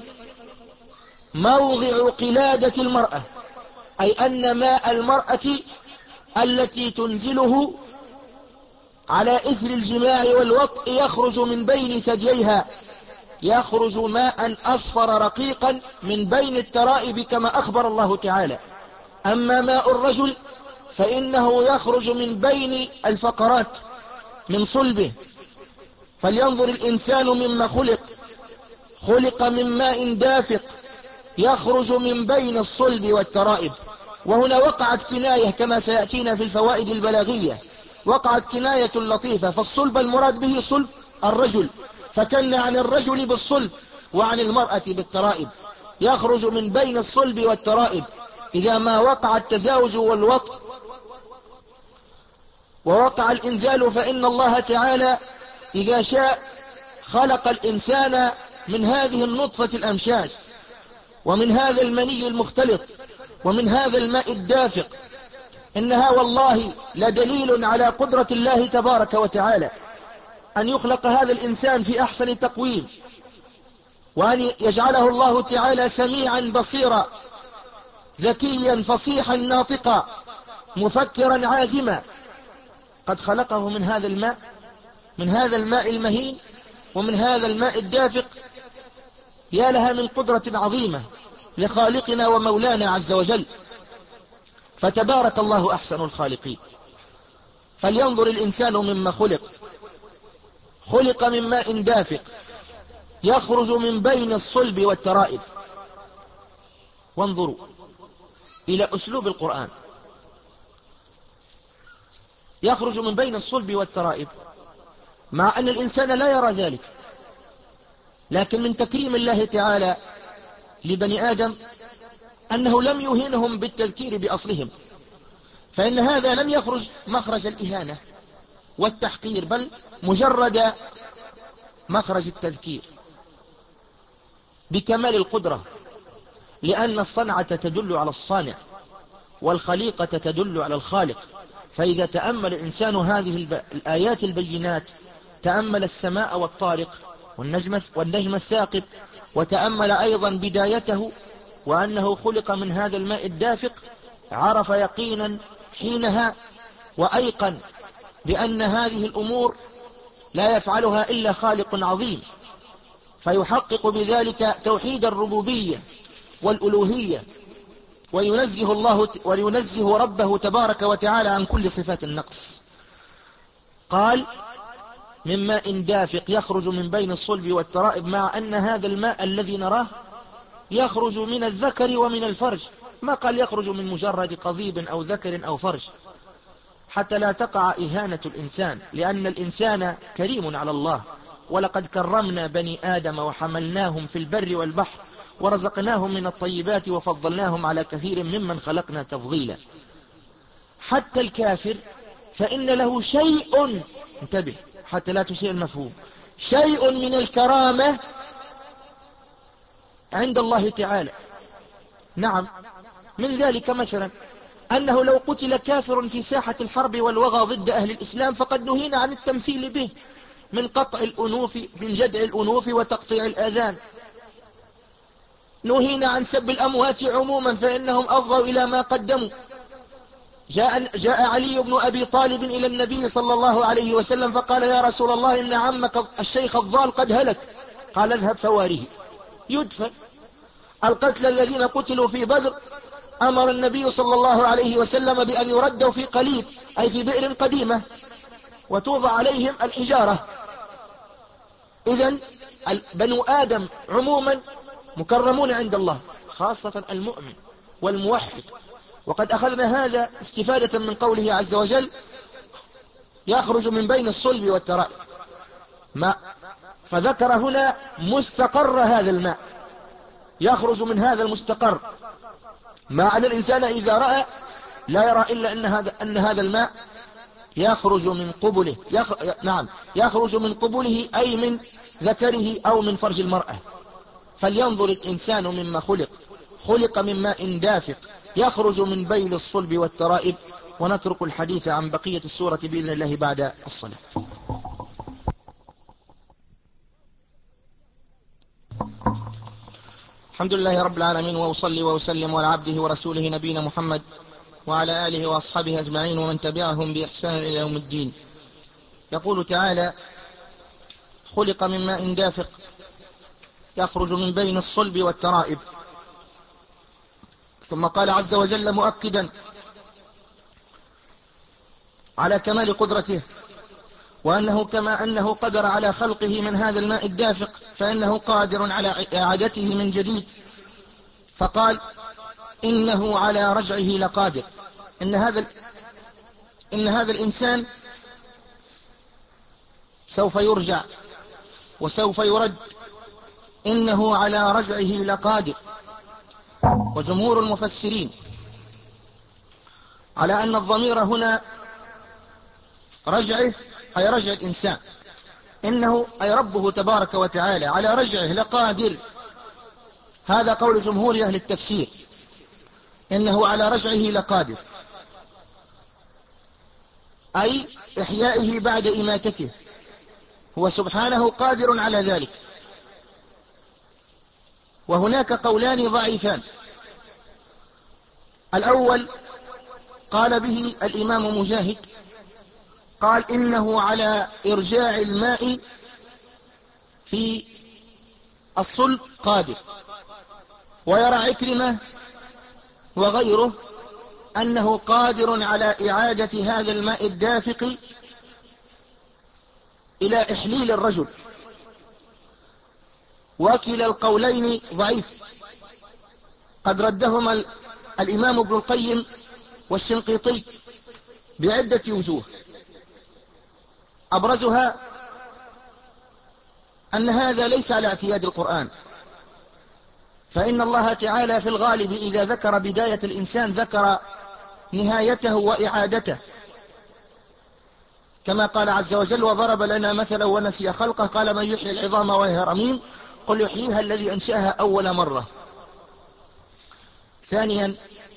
موضع قلادة المرأة، أي أن ماء المرأة التي تنزله على إثر الجماع والوطء يخرج من بين ثدييها، يخرج ماء أصفر رقيقا من بين الترائب كما أخبر الله تعالى. أما ماء الرجل فإنه يخرج من بين الفقرات من صلبه. فلينظر الإنسان مما خلق. خلق من ماء دافق يخرج من بين الصلب والترائب. وهنا وقعت كناية كما سيأتينا في الفوائد البلاغية، وقعت كناية لطيفة، فالصلب المراد به صلب الرجل، فكن عن الرجل بالصلب وعن المرأة بالترائب. يخرج من بين الصلب والترائب إذا ما وقع التزاوج والوطء ووقع الإنزال، فإن الله تعالى إذا شاء خلق الإنسان من هذه النطفة الأمشاج، ومن هذا المني المختلط، ومن هذا الماء الدافق، إنها والله لدليل على قدرة الله تبارك وتعالى أن يخلق هذا الإنسان في أحسن تقويم، وأن يجعله الله تعالى سميعا بصيرا، ذكيا فصيحا ناطقا، مفكرا عازما. قد خلقه من هذا الماء، من هذا الماء المهين، ومن هذا الماء الدافق. يا لها من قدرة عظيمة لخالقنا ومولانا عز وجل، فتبارك الله أحسن الخالقين. فلينظر الإنسان مما خلق. خلق من ماء دافق يخرج من بين الصلب والترائب. وانظروا إلى أسلوب القرآن، يخرج من بين الصلب والترائب، مع أن الإنسان لا يرى ذلك، لكن من تكريم الله تعالى لبني آدم أنه لم يهينهم بالتذكير بأصلهم، فإن هذا لم يخرج مخرج الإهانة والتحقير، بل مجرد مخرج التذكير بكمال القدرة، لأن الصنعة تدل على الصانع، والخليقة تدل على الخالق. فإذا تأمل الإنسان هذه الآيات البينات، تأمل السماء والطارق والنجم, والنجم الثاقب، وتأمل أيضا بدايته وأنه خلق من هذا الماء الدافق، عرف يقينا حينها وأيقن بأن هذه الأمور لا يفعلها إلا خالق عظيم، فيحقق بذلك توحيد الربوبية والألوهية، وينزه الله وينزه ربه تبارك وتعالى عن كل صفات النقص. قال من ماء دافق يخرج من بين الصلب والترائب، مع أن هذا الماء الذي نراه يخرج من الذكر ومن الفرج، ما قال يخرج من مجرد قضيب أو ذكر أو فرج، حتى لا تقع إهانة الإنسان، لأن الإنسان كريم على الله. ولقد كرمنا بني آدم وحملناهم في البر والبحر ورزقناهم من الطيبات وفضلناهم على كثير ممن خلقنا تفضيلا. حتى الكافر فإن له شيء، انتبه حتى لا تسيء المفهوم، شيء من الكرامة عند الله تعالى. نعم، من ذلك مثلا أنه لو قتل كافر في ساحة الحرب والوغى ضد أهل الإسلام فقد نهينا عن التمثيل به، من قطع الأنوف، من جدع الأنوف وتقطيع الآذان. نهينا عن سب الأموات عموما فإنهم أفضوا إلى ما قدموا. جاء, جاء علي بن أبي طالب إلى النبي صلى الله عليه وسلم فقال يا رسول الله إن عمك الشيخ الضال قد هلك. قال اذهب فواره يدفن. القتلى الذين قتلوا في بدر أمر النبي صلى الله عليه وسلم بأن يردوا في قليب، أي في بئر قديمة، وتوضع عليهم الحجارة. إذن بنو آدم عموما مكرمون عند الله، خاصة المؤمن والموحد. وقد أخذنا هذا استفادة من قوله عز وجل يخرج من بين الصلب والترائب، ما فذكر هنا مستقر هذا الماء، يخرج من هذا المستقر، مع أن الإنسان إذا رأى لا يرى إلا أن هذا, أن هذا الماء يخرج من قبله، يخ... نعم يخرج من قبله، أي من ذكره أو من فرج المرأة. فلينظر الإنسان مما خلق. خلق من ماء دافق يخرج من بين الصلب والترائب. ونترك الحديث عن بقية السورة بإذن الله بعد الصلاة. الحمد لله رب العالمين، وأصلي وأسلم على عبده ورسوله نبينا محمد وعلى آله وأصحابه أجمعين ومن تبعهم بإحسان إلى يوم الدين. يقول تعالى خلق من ماء دافق يخرج من بين الصلب والترائب. ثم قال عز وجل مؤكدا على كمال قدرته وأنه كما أنه قدر على خلقه من هذا الماء الدافق فإنه قادر على إعادته من جديد. فقال إنه على رجعه لقادر. إن هذا إن هذا الإنسان سوف يرجع وسوف يرد. إنه على رجعه لقادر. وجمهور المفسرين على أن الضمير هنا رجعه أي رجع الإنسان، إنه أي ربه تبارك وتعالى على رجعه لقادر. هذا قول جمهور أهل التفسير، إنه على رجعه لقادر، أي إحيائه بعد إماتته، هو سبحانه قادر على ذلك. وهناك قولان ضعيفان. الأول قال به الإمام مجاهد، قال إنه على إرجاع الماء في الصلب قادر. ويرى عكرمة وغيره أنه قادر على إعادة هذا الماء الدافق إلى إحليل الرجل. وكلا القولين ضعيف، قد ردهما الإمام ابن القيم والشنقيطي بعدة وجوه، أبرزها أن هذا ليس على اعتياد القرآن، فإن الله تعالى في الغالب إذا ذكر بداية الإنسان ذكر نهايته وإعادته، كما قال عز وجل: وضرب لنا مثلا ونسي خلقه قال من يحيي العظام وهي رميم قل يحييها الذي أنشأها أول مرة. ثانيا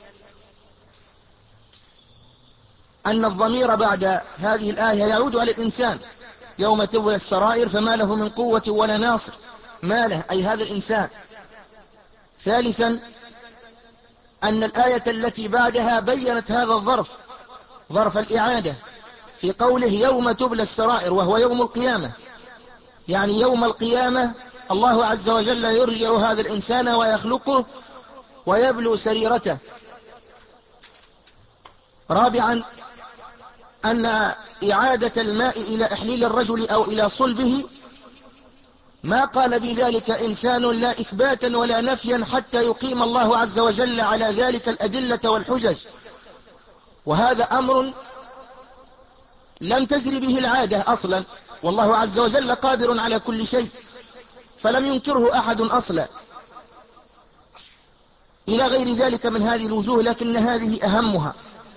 أن الضمير بعد هذه الآية يعود على الإنسان يوم تبلى السرائر فما له من قوة ولا ناصر، ما له أي هذا الإنسان. ثالثا أن الآية التي بعدها بيّنت هذا الظرف، ظرف الإعادة، في قوله يوم تبلى السرائر، وهو يوم القيامة، يعني يوم القيامة الله عز وجل يرجع هذا الإنسان ويخلقه ويبلو سريرته. رابعا أن إعادة الماء إلى إحليل الرجل أو إلى صلبه ما قال بذلك إنسان لا إثباتا ولا نفيا حتى يقيم الله عز وجل على ذلك الأدلة والحجج، وهذا أمر لم تجري به العادة أصلا، والله عز وجل قادر على كل شيء فلم ينكره أحد أصلا، إلى غير ذلك من هذه الوجوه. لكن هذه أهمها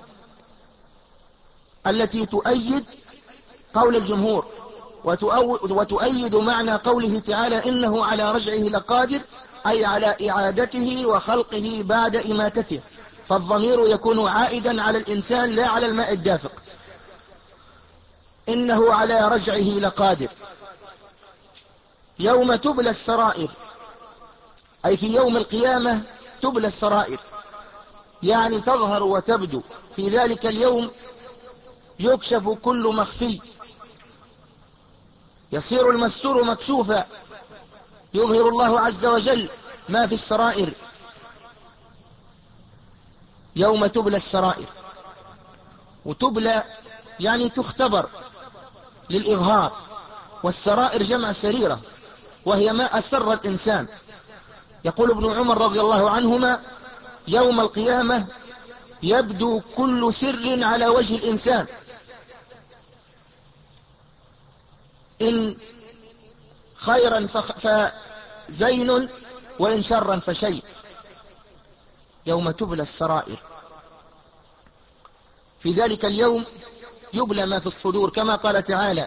التي تؤيد قول الجمهور وتؤيد معنى قوله تعالى إنه على رجعه لقادر، أي على إعادته وخلقه بعد إماتته، فالضمير يكون عائدا على الإنسان لا على الماء الدافق. إنه على رجعه لقادر. يوم تبلى السرائر أي في يوم القيامة تبلى السرائر، يعني تظهر وتبدو. في ذلك اليوم يكشف كل مخفي، يصير المستور مكشوفا، يظهر الله عز وجل ما في السرائر. يوم تبلى السرائر، وتبلى يعني تختبر للإظهار، والسرائر جمع سريرة وهي ما أسر الإنسان. يقول ابن عمر رضي الله عنهما يوم القيامة يبدو كل سر على وجه الإنسان، إن خيرا فزين وإن شرا فشيء. يوم تبلى السرائر، في ذلك اليوم يبلى ما في الصدور، كما قال تعالى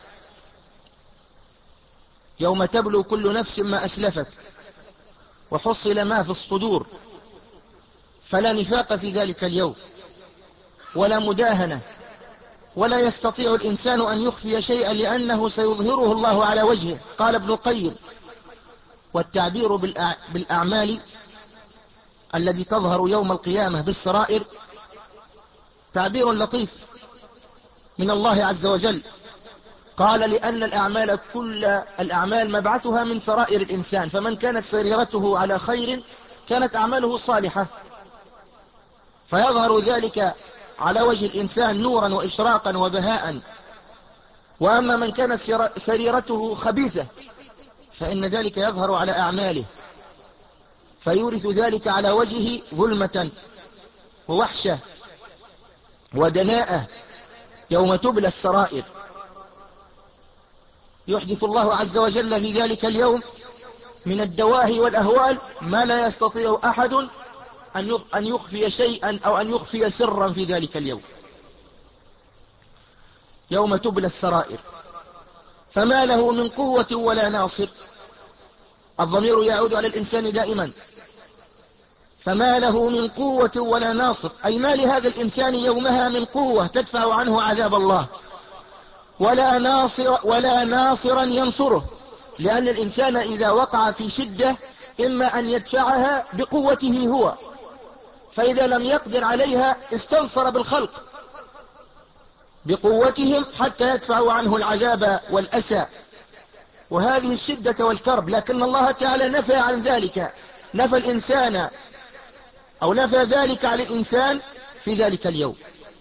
يوم تبلو كل نفس ما أسلفت وحصل ما في الصدور، فلا نفاق في ذلك اليوم ولا مداهنة، ولا يستطيع الإنسان أن يخفي شيئا لأنه سيظهره الله على وجهه. قال ابن القيم والتعبير بالأعمال الذي تظهر يوم القيامة بالسرائر تعبير لطيف من الله عز وجل. قال لأن الأعمال كل الأعمال مبعثها من سرائر الإنسان، فمن كانت سريرته على خير كانت أعماله صالحة، فيظهر ذلك على وجه الإنسان نورا وإشراقا وبهاء. وأما من كانت سريرته خبيثة فإن ذلك يظهر على أعماله، فيورث ذلك على وجهه ظلمة ووحشة ودناءة. يوم تبلى السرائر يحدث الله عز وجل في ذلك اليوم من الدواهي والأهوال ما لا يستطيع أحد أن يخفي شيئا أو أن يخفي سرا في ذلك اليوم. يوم تبلى السرائر. فما له من قوة ولا ناصر. الضمير يعود على الإنسان دائما. فما له من قوة ولا ناصر، أي ما لهذا الإنسان يومها من قوة تدفع عنه عذاب الله، ولا ناصر ولا ناصرا ينصره، لأن الإنسان إذا وقع في شدة إما أن يدفعها بقوته هو، فإذا لم يقدر عليها استنصر بالخلق بقوتهم حتى يدفعوا عنه العذاب والأسى وهذه الشدة والكرب. لكن الله تعالى نفى عن ذلك، نفى الإنسان أو نفى ذلك عن الإنسان في ذلك اليوم.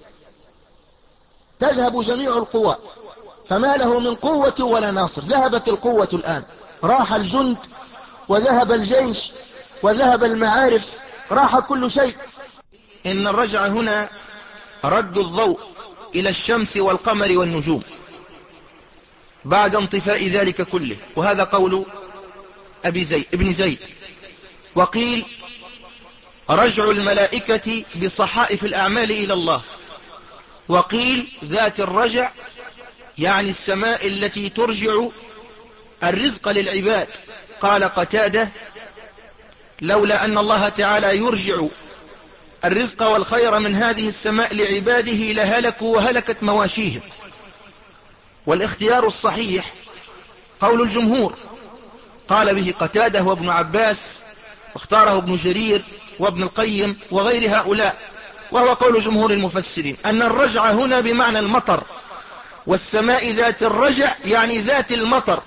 تذهب جميع القوى، فما له من قوة ولا ناصر. ذهبت القوة الآن، راح الجند وذهب الجيش وذهب المعارف، راح كل شيء. إن الرجع هنا رد الضوء إلى الشمس والقمر والنجوم بعد انطفاء ذلك كله، وهذا قول أبي زيد ابن زيد. وقيل رجع الملائكة بصحائف الأعمال إلى الله، وقيل ذات الرجع يعني السماء التي ترجع الرزق للعباد. قال قتادة لولا أن الله تعالى يرجع الرزق والخير من هذه السماء لعباده لهلكوا وهلكت مواشيهم. والاختيار الصحيح قول الجمهور، قال به قتادة وابن عباس، واختاره ابن جرير وابن القيم وغير هؤلاء، وهو قول جمهور المفسرين أن الرجع هنا بمعنى المطر، والسماء ذات الرجع يعني ذات المطر.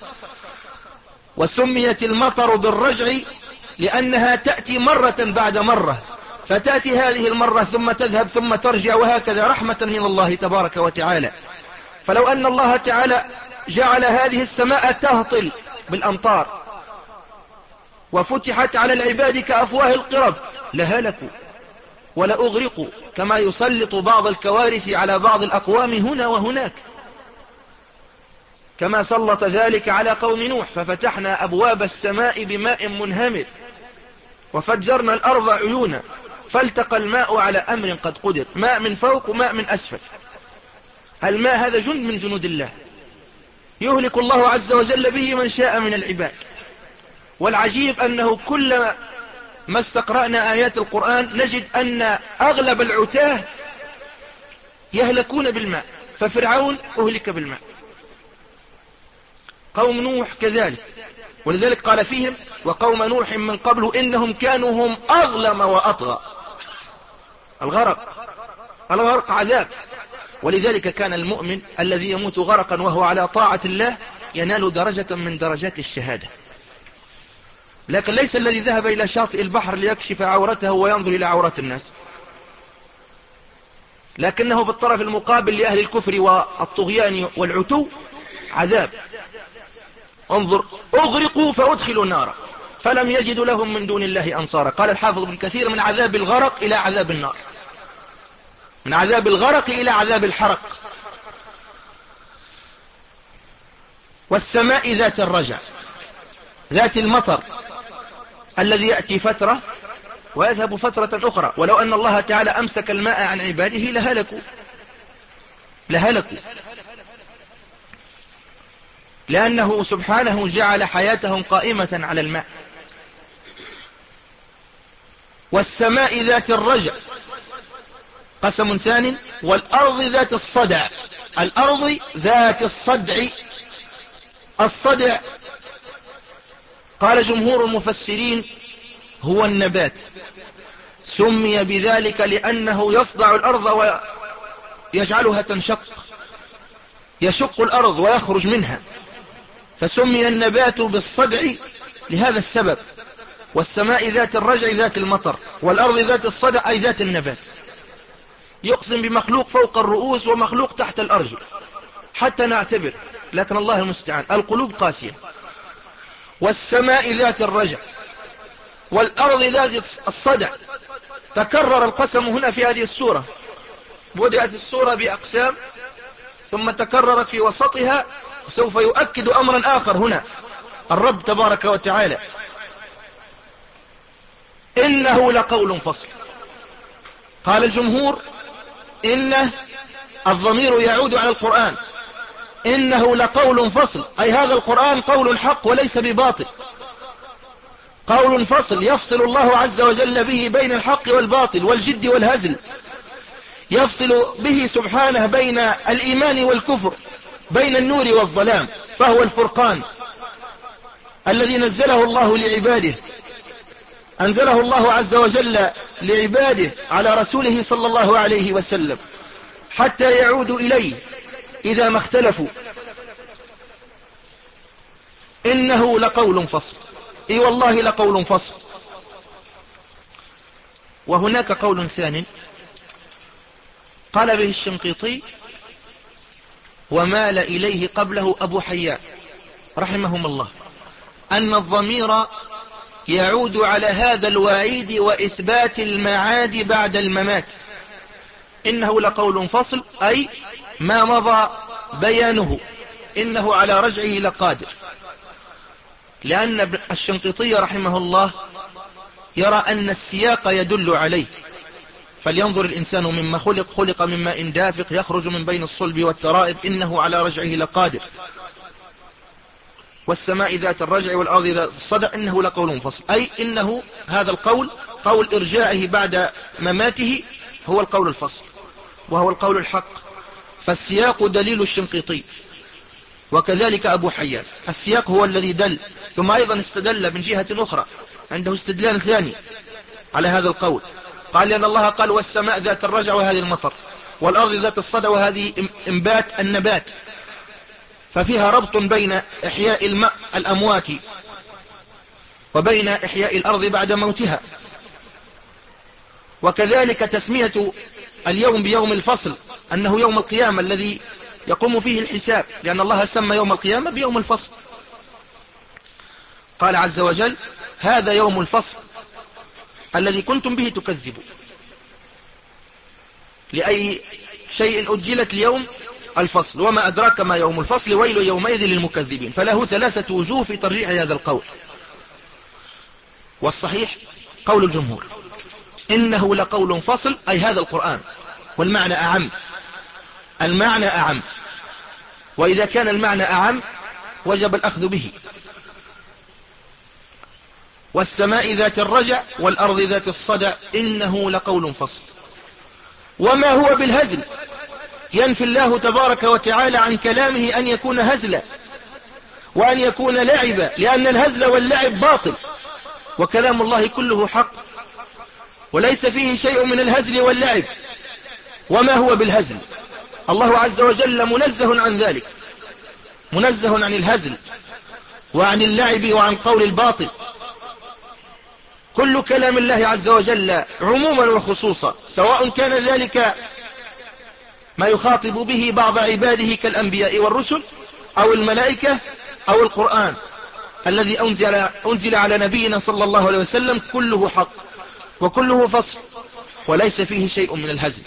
وسميت المطر بالرجع لأنها تأتي مرة بعد مرة، فتأتي هذه المرة ثم تذهب ثم ترجع، وهكذا رحمة من الله تبارك وتعالى. فلو أن الله تعالى جعل هذه السماء تهطل بالأمطار وفتحت على العباد كأفواه القرب لهلكوا ولأغرقوا، كما يسلط بعض الكوارث على بعض الأقوام هنا وهناك، كما سلط ذلك على قوم نوح ففتحنا أبواب السماء بماء منهمر وفجرنا الأرض عيونا فالتقى الماء على أمر قد قدر، ماء من فوق وماء من أسفل. الماء هذا جند من جنود الله يهلك الله عز وجل به من شاء من العباد. والعجيب أنه كل ما استقرأنا آيات القرآن نجد أن أغلب العتاه يهلكون بالماء، ففرعون أهلك بالماء، قوم نوح كذلك، ولذلك قال فيهم وقوم نوح من قبل إنهم كانوا هم أظلم وأطغى. الغرق الغرق عذاب، ولذلك كان المؤمن الذي يموت غرقا وهو على طاعة الله ينال درجة من درجات الشهادة، لكن ليس الذي ذهب إلى شاطئ البحر ليكشف عورته وينظر إلى عورات الناس، لكنه بالطرف المقابل لأهل الكفر والطغيان والعتو عذاب. انظر أغرقوا فأدخلوا نارا فلم يجدوا لهم من دون الله أنصارا. قال الحافظ ابن كثير من عذاب الغرق إلى عذاب النار، من عذاب الغرق إلى عذاب الحرق. والسماء ذات الرجع ذات المطر الذي يأتي فترة ويذهب فترة أخرى، ولو أن الله تعالى أمسك الماء عن عباده لهلكوا لهلكوا لأنه سبحانه جعل حياتهم قائمة على الماء. والسماء ذات الرجع قسم ثاني، والأرض ذات الصدع. الأرض ذات الصدع. الصدع قال جمهور المفسرين هو النبات، سمي بذلك لأنه يصدع الأرض ويجعلها تنشق، يشق الأرض ويخرج منها، فسمي النبات بالصدع لهذا السبب. والسماء ذات الرجع ذات المطر، والأرض ذات الصدع أي ذات النبات. يقسم بمخلوق فوق الرؤوس ومخلوق تحت الأرجل حتى نعتبر، لكن الله المستعان، القلوب قاسية. والسماء ذات الرجع والأرض ذات الصدع. تكرر القسم هنا في هذه السورة، بدأت السورة بأقسام ثم تكررت في وسطها، سوف يؤكد أمرا آخر هنا الرب تبارك وتعالى إنه لقول فصل. قال الجمهور إن الضمير يعود على القرآن، إنه لقول فصل، أي هذا القرآن قول حق وليس بباطل، قول فصل يفصل الله عز وجل به بين الحق والباطل والجد والهزل، يفصل به سبحانه بين الإيمان والكفر، بين النور والظلام، فهو الفرقان الذي نزله الله لعباده، أنزله الله عز وجل لعباده على رسوله صلى الله عليه وسلم حتى يعودوا إليه إذا ما اختلفوا. إنه لقول فصل، إي والله لقول فصل. وهناك قول ثاني قال به الشنقيطي ومال إليه قبله أبو حيان رحمهم الله، أن الضمير يعود على هذا الوعيد وإثبات المعاد بعد الممات. إنه لقول فصل أي ما مضى بيانه، إنه على رجعه لقادر، لأن الشنقيطي رحمه الله يرى أن السياق يدل عليه. فلينظر الإنسان مما خلق، خلق من ماء دافق يخرج من بين الصلب والترائب، إنه على رجعه لقادر، والسماء ذات الرجع والأرض ذات الصدع، إنه لقول فصل، أي إنه هذا القول قول إرجائه بعد مماته هو القول الفصل وهو القول الحق. فالسياق دليل الشنقيطي، وكذلك أبو حيان السياق هو الذي دل، ثم أيضا استدل من جهة أخرى، عنده استدلال ثاني على هذا القول، قال لأن الله قال والسماء ذات الرجع وهذه المطر، والأرض ذات الصدع وهذه إنبات النبات، ففيها ربط بين إحياء الماء الأموات وبين إحياء الأرض بعد موتها. وكذلك تسمية اليوم بيوم الفصل أنه يوم القيامة الذي يقوم فيه الحساب، لأن الله سمى يوم القيامة بيوم الفصل. قال عز وجل هذا يوم الفصل الذي كنتم به تكذبون. لأي شيء أجلت اليوم الفصل، وما أدراك ما يوم الفصل، ويل يومئذ للمكذبين. فله ثلاثة وجوه في ترجيح هذا القول، والصحيح قول الجمهور إنه لقول فصل أي هذا القرآن، والمعنى أعم، المعنى أعم، وإذا كان المعنى أعم وجب الأخذ به. والسماء ذات الرجع والأرض ذات الصدع إنه لقول فصل. وما هو بالهزل، ينفي الله تبارك وتعالى عن كلامه أن يكون هزلا وأن يكون لعبا، لأن الهزل واللعب باطل، وكلام الله كله حق وليس فيه شيء من الهزل واللعب. وما هو بالهزل، الله عز وجل منزه عن ذلك، منزه عن الهزل وعن اللعب وعن قول الباطل. كل كلام الله عز وجل عموما وخصوصا، سواء كان ذلك ما يخاطب به بعض عباده كالأنبياء والرسل أو الملائكة أو القرآن الذي أنزل, أنزل على نبينا صلى الله عليه وسلم، كله حق وكله فصل وليس فيه شيء من الهزل.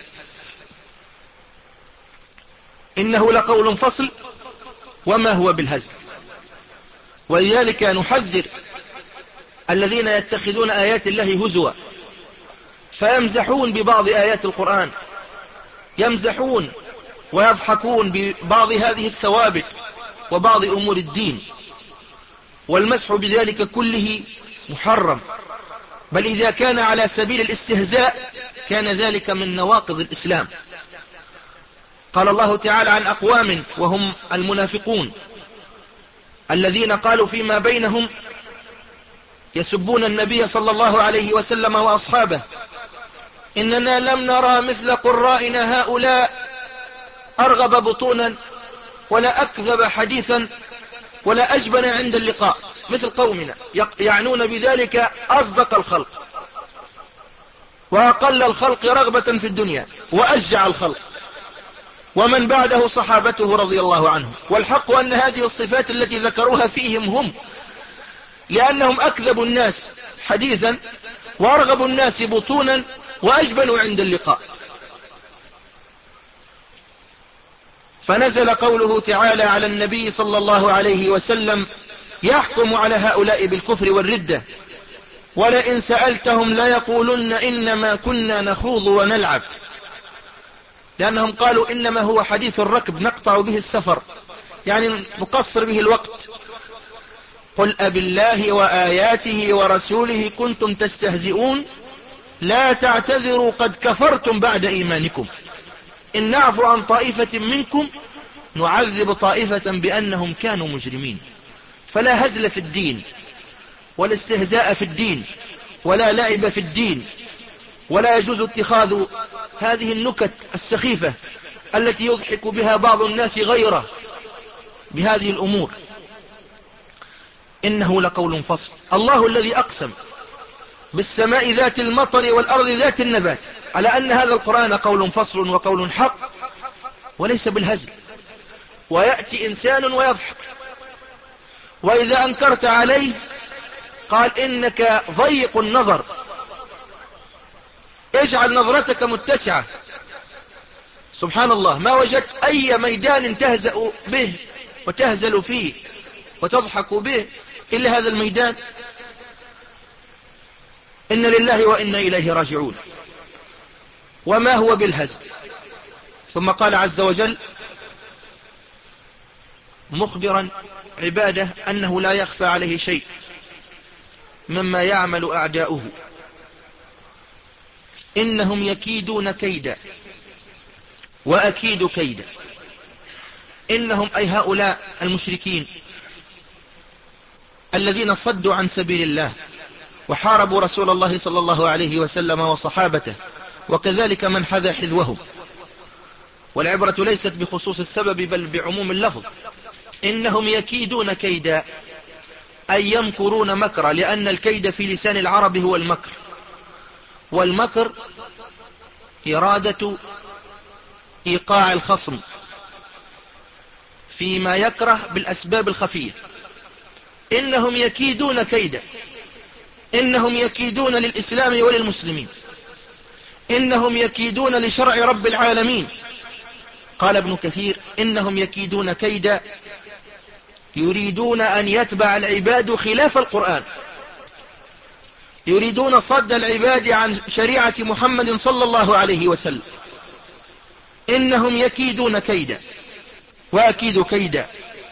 إنه لقول فصل وما هو بالهزل. ولذلك نحذر الذين يتخذون آيات الله هزوا فيمزحون ببعض آيات القرآن، يمزحون ويضحكون ببعض هذه الثوابت وبعض أمور الدين، والمسح بذلك كله محرم، بل إذا كان على سبيل الاستهزاء كان ذلك من نواقض الإسلام. قال الله تعالى عن أقوام وهم المنافقون الذين قالوا فيما بينهم يسبون النبي صلى الله عليه وسلم وأصحابه إننا لم نرى مثل قرائنا هؤلاء أرغب بطونا ولا أكذب حديثا ولا أجبن عند اللقاء مثل قومنا، يعنون بذلك أصدق الخلق وأقل الخلق رغبة في الدنيا وأشجع الخلق، ومن بعده صحابته رضي الله عنهم. والحق أن هذه الصفات التي ذكروها فيهم هم لأنهم أكذب الناس حديثا وأرغب الناس بطونا وأجبنوا عند اللقاء. فنزل قوله تعالى على النبي صلى الله عليه وسلم يحكم على هؤلاء بالكفر والردة، ولئن سألتهم ليقولن إنما كنا نخوض ونلعب، لأنهم قالوا إنما هو حديث الركب نقطع به السفر، يعني نقصر به الوقت. قل أبالله وآياته ورسوله كنتم تستهزئون لا تعتذروا قد كفرتم بعد إيمانكم إن نعفو عن طائفة منكم نعذب طائفة بأنهم كانوا مجرمين. فلا هزل في الدين ولا استهزاء في الدين ولا لعب في الدين، ولا يجوز اتخاذ هذه النكت السخيفة التي يضحك بها بعض الناس غيره بهذه الأمور. إنه لقول فصل. الله الذي أقسم بالسماء ذات المطر والأرض ذات النبات على أن هذا القرآن قول فصل وقول حق وليس بالهزل. ويأتي إنسان ويضحك، وإذا أنكرت عليه قال إنك ضيق النظر، اجعل نظرتك متسعة. سبحان الله، ما وجدت أي ميدان تهزأ به وتهزل فيه وتضحك به إلا هذا الميدان. إن لله وإنا إليه راجعون. وما هو بالهزل. ثم قال عز وجل مخبرا عباده أنه لا يخفى عليه شيء مما يعمل أعداؤه إنهم يكيدون كيدا وأكيد كيدا. إنهم أي هؤلاء المشركين الذين صدوا عن سبيل الله وحاربوا رسول الله صلى الله عليه وسلم وصحابته، وكذلك من حذا حذوهم. والعبرة ليست بخصوص السبب بل بعموم اللفظ. إنهم يكيدون كيدا أي يمكرون مكرا، لأن الكيد في لسان العرب هو المكر، والمكر إرادة إيقاع الخصم فيما يكره بالأسباب الخفية. إنهم يكيدون كيدا، إنهم يكيدون للإسلام وللمسلمين، إنهم يكيدون لشرع رب العالمين. قال ابن كثير إنهم يكيدون كيدا يريدون أن يتبع العباد خلاف القرآن، يريدون صد العباد عن شريعة محمد صلى الله عليه وسلم. إنهم يكيدون كيدا وأكيد كيدا.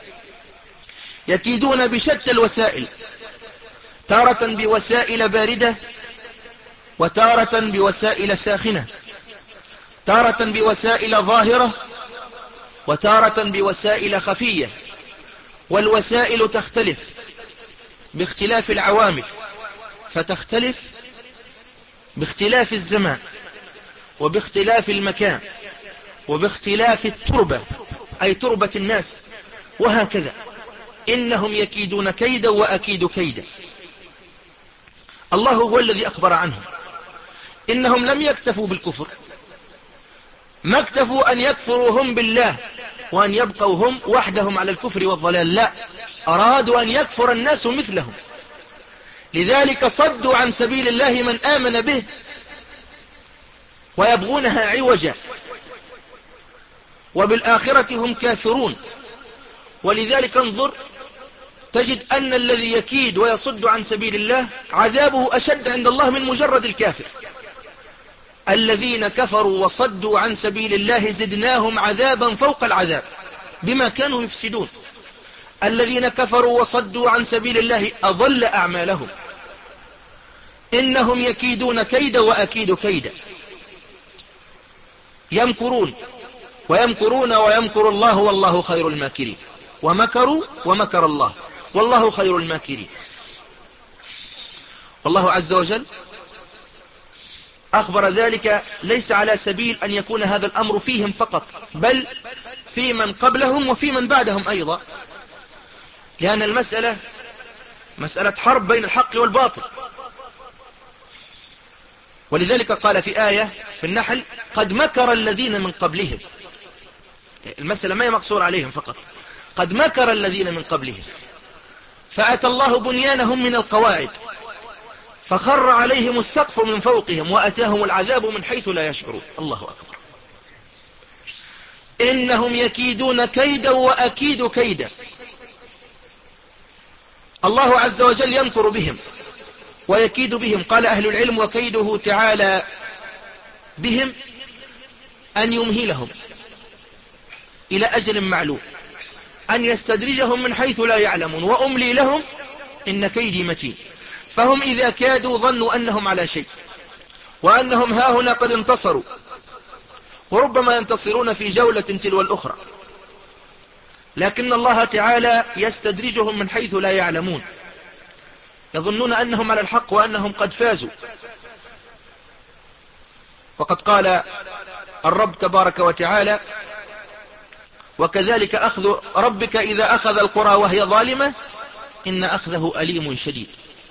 يكيدون بشتى الوسائل، تارة بوسائل باردة وتارة بوسائل ساخنة، تارة بوسائل ظاهرة وتارة بوسائل خفية. والوسائل تختلف باختلاف العوامل، فتختلف باختلاف الزمان وباختلاف المكان وباختلاف التربة أي تربة الناس، وهكذا. إنهم يكيدون كيدا وأكيد كيدا. الله هو الذي أخبر عنهم. إنهم لم يكتفوا بالكفر، ما اكتفوا أن يكفروا هم بالله وأن يبقوا هم وحدهم على الكفر والضلال، لا، أرادوا أن يكفر الناس مثلهم. لذلك صدوا عن سبيل الله من آمن به ويبغونها عوجا، وبالآخرة هم كافرون. ولذلك انظر تجد أن الذي يكيد ويصد عن سبيل الله عذابه أشد عند الله من مجرد الكافر. الذين كفروا وصدوا عن سبيل الله زدناهم عذابا فوق العذاب بما كانوا يفسدون. الذين كفروا وصدوا عن سبيل الله أضل أعمالهم. إنهم يكيدون كيدا وأكيد كيدا. يمكرون ويمكرون ويمكر الله والله خير الماكرين. ومكروا ومكر الله والله خير الماكرين. والله عز وجل أخبر ذلك ليس على سبيل أن يكون هذا الأمر فيهم فقط، بل في من قبلهم وفي من بعدهم أيضا، لأن المسألة مسألة حرب بين الحق والباطل. ولذلك قال في آية في النحل قد مكر الذين من قبلهم. المسألة ما هي مقصور عليهم فقط، قد مكر الذين من قبلهم فأتى الله بنيانهم من القواعد فخر عليهم السقف من فوقهم وأتاهم العذاب من حيث لا يشعرون. الله أكبر. إنهم يكيدون كيدا وأكيد كيدا. الله عز وجل يمكر بهم ويكيد بهم. قال أهل العلم وكيده تعالى بهم أن يمهلهم إلى أجل معلوم، أن يستدرجهم من حيث لا يعلمون وأملي لهم إن كيدي متين. فهم إذا كادوا ظنوا أنهم على شيء وأنهم ها هنا قد انتصروا، وربما ينتصرون في جولة تلو الأخرى، لكن الله تعالى يستدرجهم من حيث لا يعلمون، يظنون أنهم على الحق وأنهم قد فازوا. وقد قال الرب تبارك وتعالى: وكذلك أخذ ربك إذا أخذ القرى وهي ظالمة إن أخذه أليم شديد.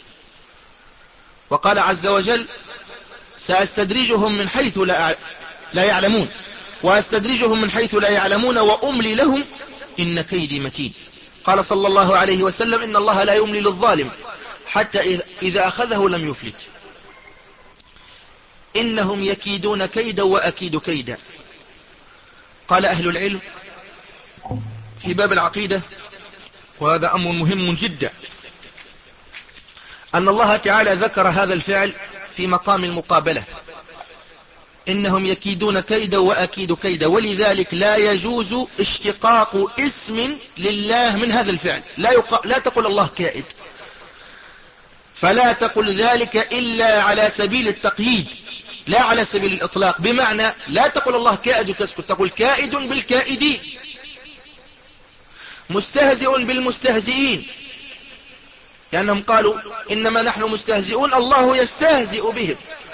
وقال عز وجل: سأستدرجهم من حيث لا لا يعلمون وأستدرجهم من حيث لا يعلمون وأملي لهم إن كيدي متين. قال صلى الله عليه وسلم: إن الله لا يملي للظالم حتى إذا أخذه لم يفلت. إنهم يكيدون كيدا وأكيد كيدا. قال أهل العلم في باب العقيدة، وهذا أمر مهم جدا، أن الله تعالى ذكر هذا الفعل في مقام المقابلة: إنهم يكيدون كيدا وأكيد كيدا، ولذلك لا يجوز اشتقاق اسم لله من هذا الفعل. لا, يق... لا تقل الله كائد، فلا تقل ذلك إلا على سبيل التقييد لا على سبيل الإطلاق. بمعنى لا تقل الله كائد وتسكت، تقول كائد بالكائدين، مستهزئ بالمستهزئين، لأنهم قالوا إنما نحن مستهزئون الله يستهزئ بهم.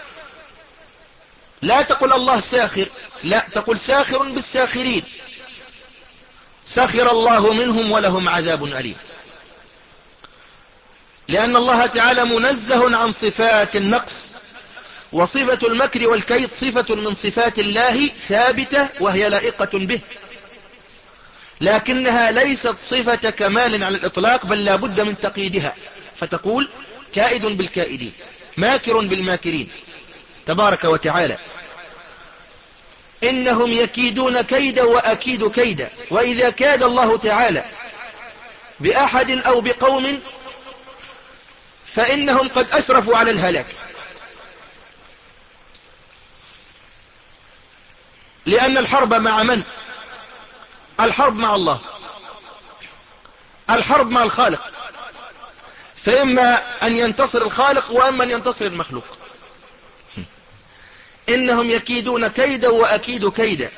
لا تقل الله ساخر، لا تقل ساخر بالساخرين، سخر الله منهم ولهم عذاب أليم. لأن الله تعالى منزه عن صفات النقص، وصفة المكر والكيد صفة من صفات الله ثابتة وهي لائقة به، لكنها ليست صفة كمال على الإطلاق، بل لا بد من تقييدها، فتقول كائد بالكائدين، ماكر بالماكرين تبارك وتعالى. إنهم يكيدون كيدا وأكيد كيدا. وإذا كاد الله تعالى بأحد أو بقوم فإنهم قد أسرفوا على الهلاك، لأن الحرب مع من؟ الحرب مع الله، الحرب مع الخالق، فإما أن ينتصر الخالق وإما أن ينتصر المخلوق. إنهم يكيدون كيدا وأكيد كيدا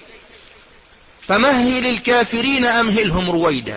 فمهل الكافرين أمهلهم رويدا.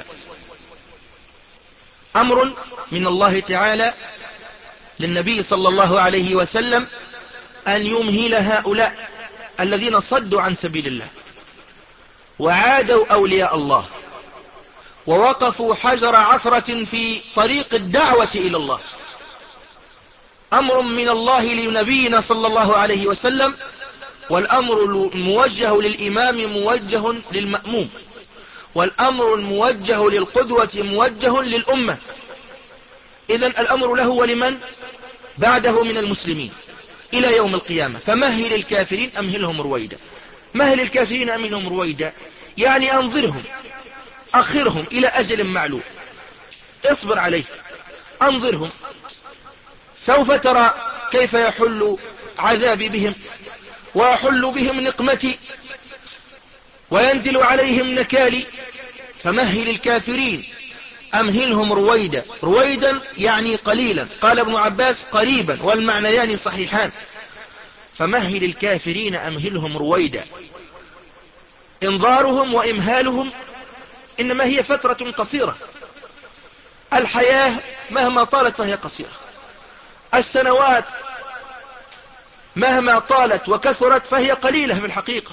أمر من الله تعالى للنبي صلى الله عليه وسلم أن يمهل هؤلاء الذين صدوا عن سبيل الله وعادوا أولياء الله ووقفوا حجر عثرة في طريق الدعوة إلى الله. أمر من الله لنبينا صلى الله عليه وسلم، والأمر الموجه للإمام موجه للمأموم، والأمر الموجه للقدوة موجه للأمة. إذن الأمر له ولمن بعده من المسلمين إلى يوم القيامة. فمهل الكافرين أمهلهم رويدا. مهل الكافرين أمهلهم رويدا يعني أنظرهم، أخرهم إلى أجل معلوم، اصبر عليه، أنظرهم، سوف ترى كيف يحل عذابي بهم ويحل بهم نقمتي وينزل عليهم نكالي. فمهل الكافرين أمهلهم رويدا. رويدا يعني قليلا، قال ابن عباس قريبا، والمعنيان صحيحان. فمهل الكافرين أمهلهم رويدا. انظارهم وإمهالهم إنما هي فترة قصيرة. الحياة مهما طالت فهي قصيرة، السنوات مهما طالت وكثرت فهي قليلة في الحقيقة،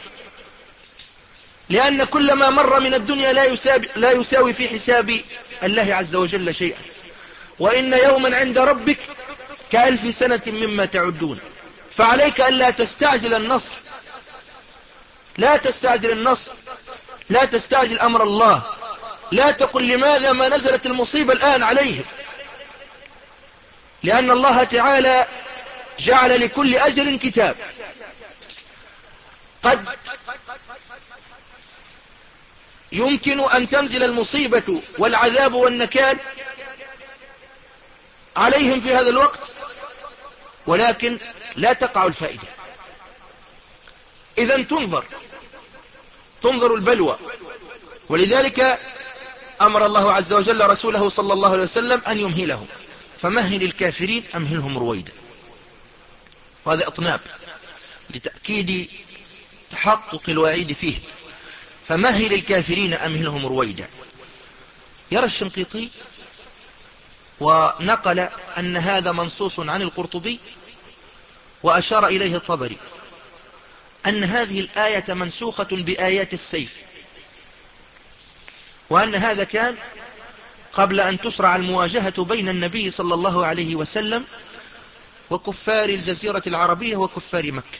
لأن كل ما مر من الدنيا لا يساوي, لا يساوي في حساب الله عز وجل شيئا. وإن يوما عند ربك كألف سنة مما تعدون. فعليك ألا تستعجل النصر، لا تستعجل النصر، لا تستعجل أمر الله، لا تقل لماذا ما نزلت المصيبة الآن عليهم، لأن الله تعالى جعل لكل أجل كتاب. قد يمكن أن تنزل المصيبة والعذاب والنكال عليهم في هذا الوقت، ولكن لا تقع الفائدة. إذن تنظر تنظر البلوى. ولذلك أمر الله عز وجل رسوله صلى الله عليه وسلم أن يمهلهم، فمهل الكافرين أمهلهم رويدا. وهذا إطناب لتأكيد تحقق الوعيد فيه، فمهل الكافرين أمهلهم رويدا. يرى الشنقيطي ونقل أن هذا منصوص عن القرطبي، وأشار إليه الطبري أن هذه الآية منسوخة بآيات السيف، وأن هذا كان قبل أن تشرع المواجهة بين النبي صلى الله عليه وسلم وكفار الجزيرة العربية وكفار مكة.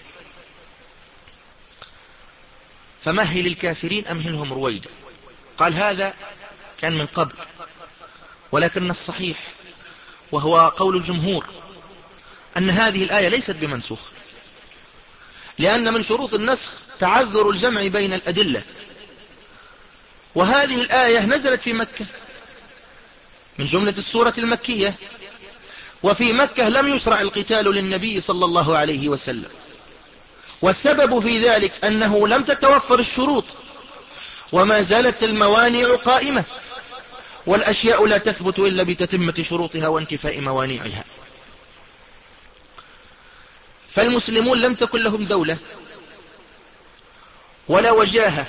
فمهل الكافرين أمهلهم رويدا، قال هذا كان من قبل، ولكن الصحيح وهو قول الجمهور أن هذه الآية ليست بمنسوخ، لأن من شروط النسخ تعذر الجمع بين الأدلة، وهذه الآية نزلت في مكة من جملة السورة المكية، وفي مكة لم يشرع القتال للنبي صلى الله عليه وسلم، والسبب في ذلك أنه لم تتوفر الشروط، وما زالت الموانع قائمة، والأشياء لا تثبت إلا بتتمة شروطها وانتفاء موانعها. فالمسلمون لم تكن لهم دولة ولا وجاهة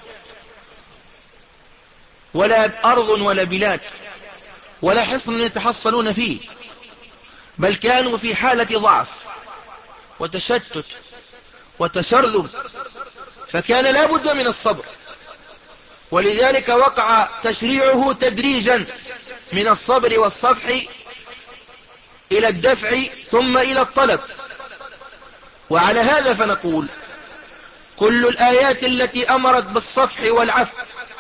ولا أرض ولا بلاد ولا حصن يتحصنون فيه، بل كانوا في حالة ضعف وتشتت وتشرذم، فكان لا بد من الصبر، ولذلك وقع تشريعه تدريجا من الصبر والصفح إلى الدفع ثم إلى الطلب. وعلى هذا فنقول كل الآيات التي أمرت بالصفح والعفو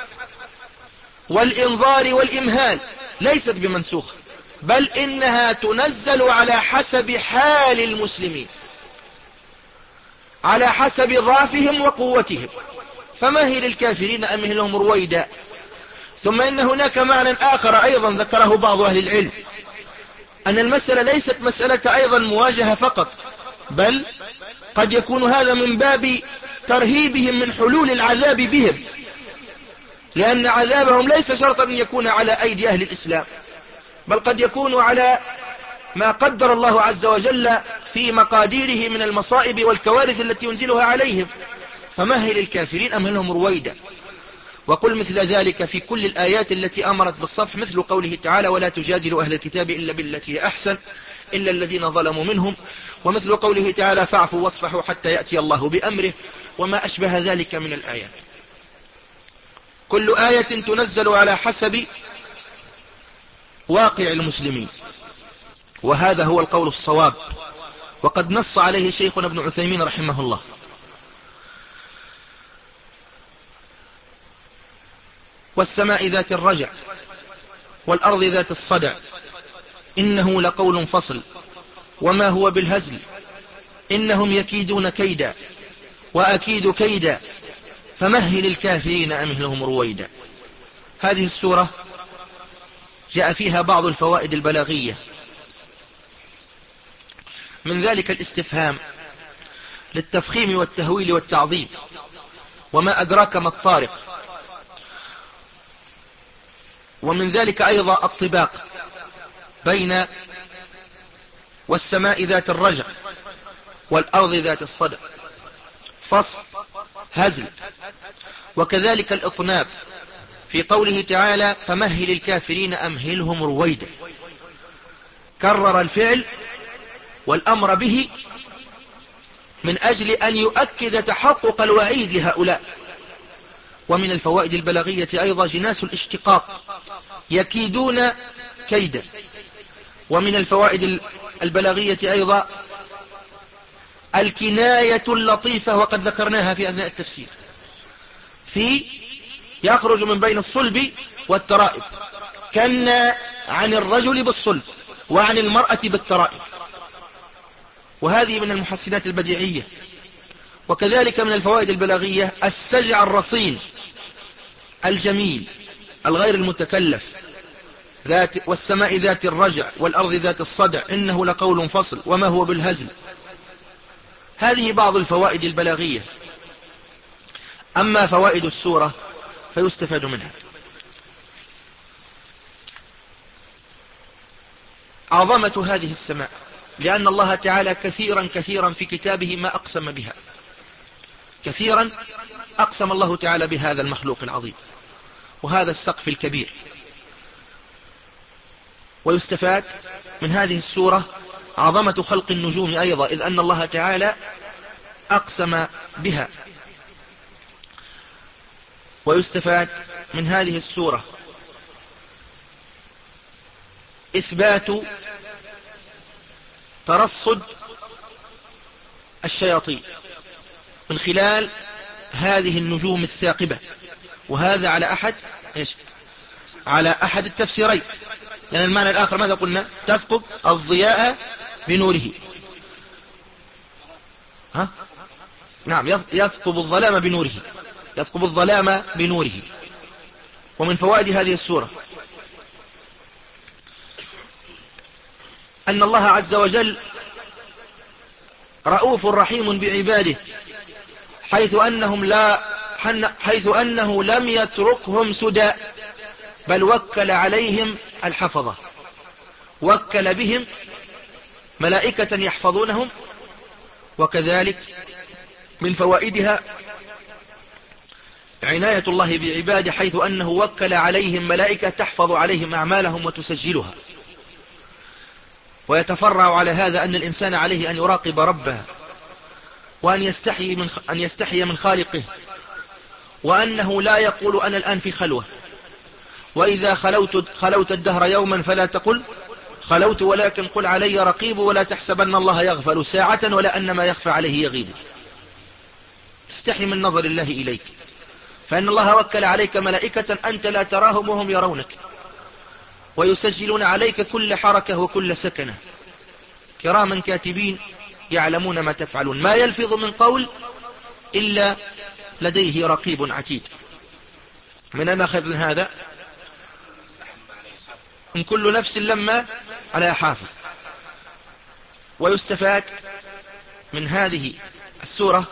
والإنظار والإمهال ليست بمنسوخة، بل إنها تنزل على حسب حال المسلمين، على حسب ضعفهم وقوتهم. فمهل الكافرين أمهلهم رويدا. ثم إن هناك معنى آخر أيضا ذكره بعض أهل العلم، أن المسألة ليست مسألة أيضا مواجهة فقط، بل قد يكون هذا من باب ترهيبهم من حلول العذاب بهم، لأن عذابهم ليس شرطا أن يكون على أيدي أهل الإسلام، بل قد يكون على ما قدر الله عز وجل في مقاديره من المصائب والكوارث التي ينزلها عليهم. فمهل الكافرين أمهلهم رويدا. وقل مثل ذلك في كل الآيات التي أمرت بالصفح، مثل قوله تعالى ولا تجادلوا أهل الكتاب إلا بالتي هي أحسن إلا الذين ظلموا منهم، ومثل قوله تعالى فاعفوا واصفحوا حتى يأتي الله بأمره، وما أشبه ذلك من الآيات. كل آية تنزل على حسب واقع المسلمين، وهذا هو القول الصواب، وقد نص عليه شيخنا ابن عثيمين رحمه الله. والسماء ذات الرجع والأرض ذات الصدع إنه لقول فصل وما هو بالهزل إنهم يكيدون كيدا وأكيد كيدا فمهل الكافرين أمهلهم رويدا. هذه السورة جاء فيها بعض الفوائد البلاغية، من ذلك الاستفهام للتفخيم والتهويل والتعظيم، وما أدراك ما الطارق، ومن ذلك أيضا الطباق بين والسماء ذات الرجع والأرض ذات الصدع، فصل هزل. وكذلك الإطناب في قوله تعالى فمهل الكافرين أمهلهم رويدا، كرر الفعل والأمر به من أجل أن يؤكد تحقق الوعيد لهؤلاء. ومن الفوائد البلاغية أيضا جناس الاشتقاق يكيدون كيدا. ومن الفوائد البلاغية أيضا الكناية اللطيفة، وقد ذكرناها في أثناء التفسير، في يخرج من بين الصلب والترائب، كنا عن الرجل بالصلب وعن المرأة بالترائب، وهذه من المحسنات البديعية. وكذلك من الفوائد البلاغية السجع الرصين الجميل الغير المتكلف، ذات والسماء ذات الرجع والأرض ذات الصدع إنه لقول فصل وما هو بالهزل. هذه بعض الفوائد البلاغية. أما فوائد السورة فيستفاد منها عظمة هذه السماء، لأن الله تعالى كثيرا كثيرا في كتابه ما أقسم بها، كثيرا أقسم الله تعالى بهذا المخلوق العظيم وهذا السقف الكبير. ويستفاد من هذه السورة عظمة خلق النجوم أيضا، إذ أن الله تعالى أقسم بها. ويستفاد من هذه السورة إثبات ترصد الشياطين من خلال هذه النجوم الثاقبة، وهذا على أحد إيش؟ على أحد التفسيرين، لأن المعنى الآخر ماذا قلنا؟ تثقب الضياء بنوره. ها؟ نعم، يثقب الظلام بنوره، يثقب الظلام بنوره. ومن فوائد هذه السورة أن الله عز وجل رؤوف رحيم بعباده، حيث أنهم لا حيث أنه لم يتركهم سدى، بل وكل عليهم الحفظة، وكل بهم ملائكة يحفظونهم. وكذلك من فوائدها عناية الله بعباده، حيث أنه وكل عليهم ملائكة تحفظ عليهم أعمالهم وتسجلها. ويتفرع على هذا أن الإنسان عليه أن يراقب ربه، وأن يستحي من أن يستحي من خالقه، وأنه لا يقول أنا الآن في خلوة، وإذا خلوت خلوت الدهر يوما فلا تقل خلوت، ولكن قل علي رقيب، ولا تحسبن الله يغفل ساعة ولا أن ما يخفى عليه يغيب. تستحي من نظر الله إليك، فإن الله وكل عليك ملائكة أنت لا تراهم وهم يرونك، ويسجلون عليك كل حركة وكل سكنة، كراما كاتبين يعلمون ما تفعلون، ما يلفظ من قول إلا لديه رقيب عتيد. من أين أخذ من هذا؟ إن كل نفس لما على حافظ. ويستفاد من هذه السورة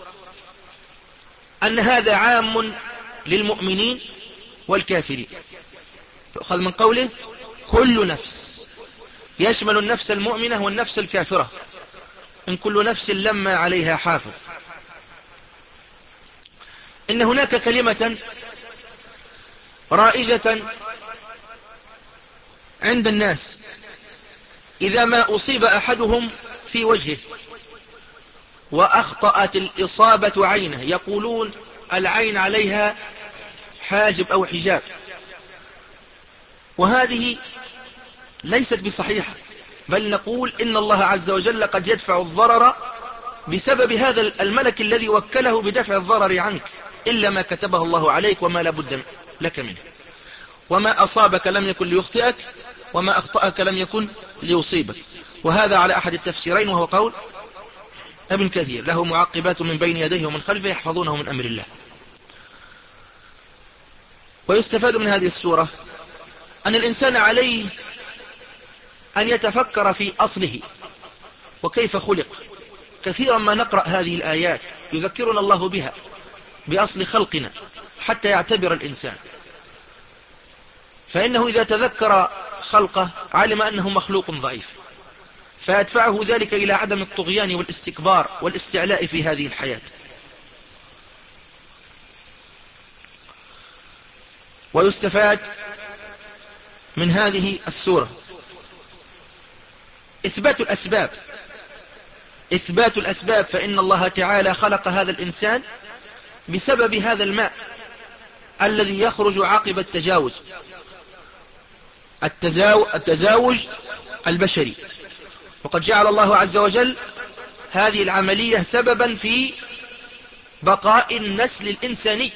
أن هذا عام للمؤمنين والكافرين، يؤخذ من قوله كل نفس، يشمل النفس المؤمنة والنفس الكافرة، إن كل نفس لما عليها حافظ. إن هناك كلمة رائجة عند الناس، إذا ما أصيب أحدهم في وجهه وأخطأت الإصابة عينه، يقولون العين عليها حاجب أو حجاب، وهذه ليست بصحيحة، بل نقول إن الله عز وجل قد يدفع الضرر بسبب هذا الملك الذي وكله بدفع الضرر عنك، إلا ما كتبه الله عليك وما لابد لك منه. وما أصابك لم يكن ليخطئك، وما أخطأك لم يكن ليصيبك. وهذا على أحد التفسيرين، وهو قول ابن كثير، له معقبات من بين يديه ومن خلفه يحفظونه من أمر الله. ويستفاد من هذه السورة أن الإنسان عليه أن يتفكر في أصله وكيف خلق. كثيرا ما نقرأ هذه الآيات يذكرنا الله بها، بأصل خلقنا، حتى يعتبر الإنسان، فإنه إذا تذكر خلقه علم أنه مخلوق ضعيف، فيدفعه ذلك إلى عدم الطغيان والاستكبار والاستعلاء في هذه الحياة. ويستفاد من هذه السورة إثبات الأسباب، إثبات الأسباب، فإن الله تعالى خلق هذا الإنسان بسبب هذا الماء الذي يخرج عقب التجاوز، التزاوج البشري. وقد جعل الله عز وجل هذه العملية سببا في بقاء النسل الإنساني.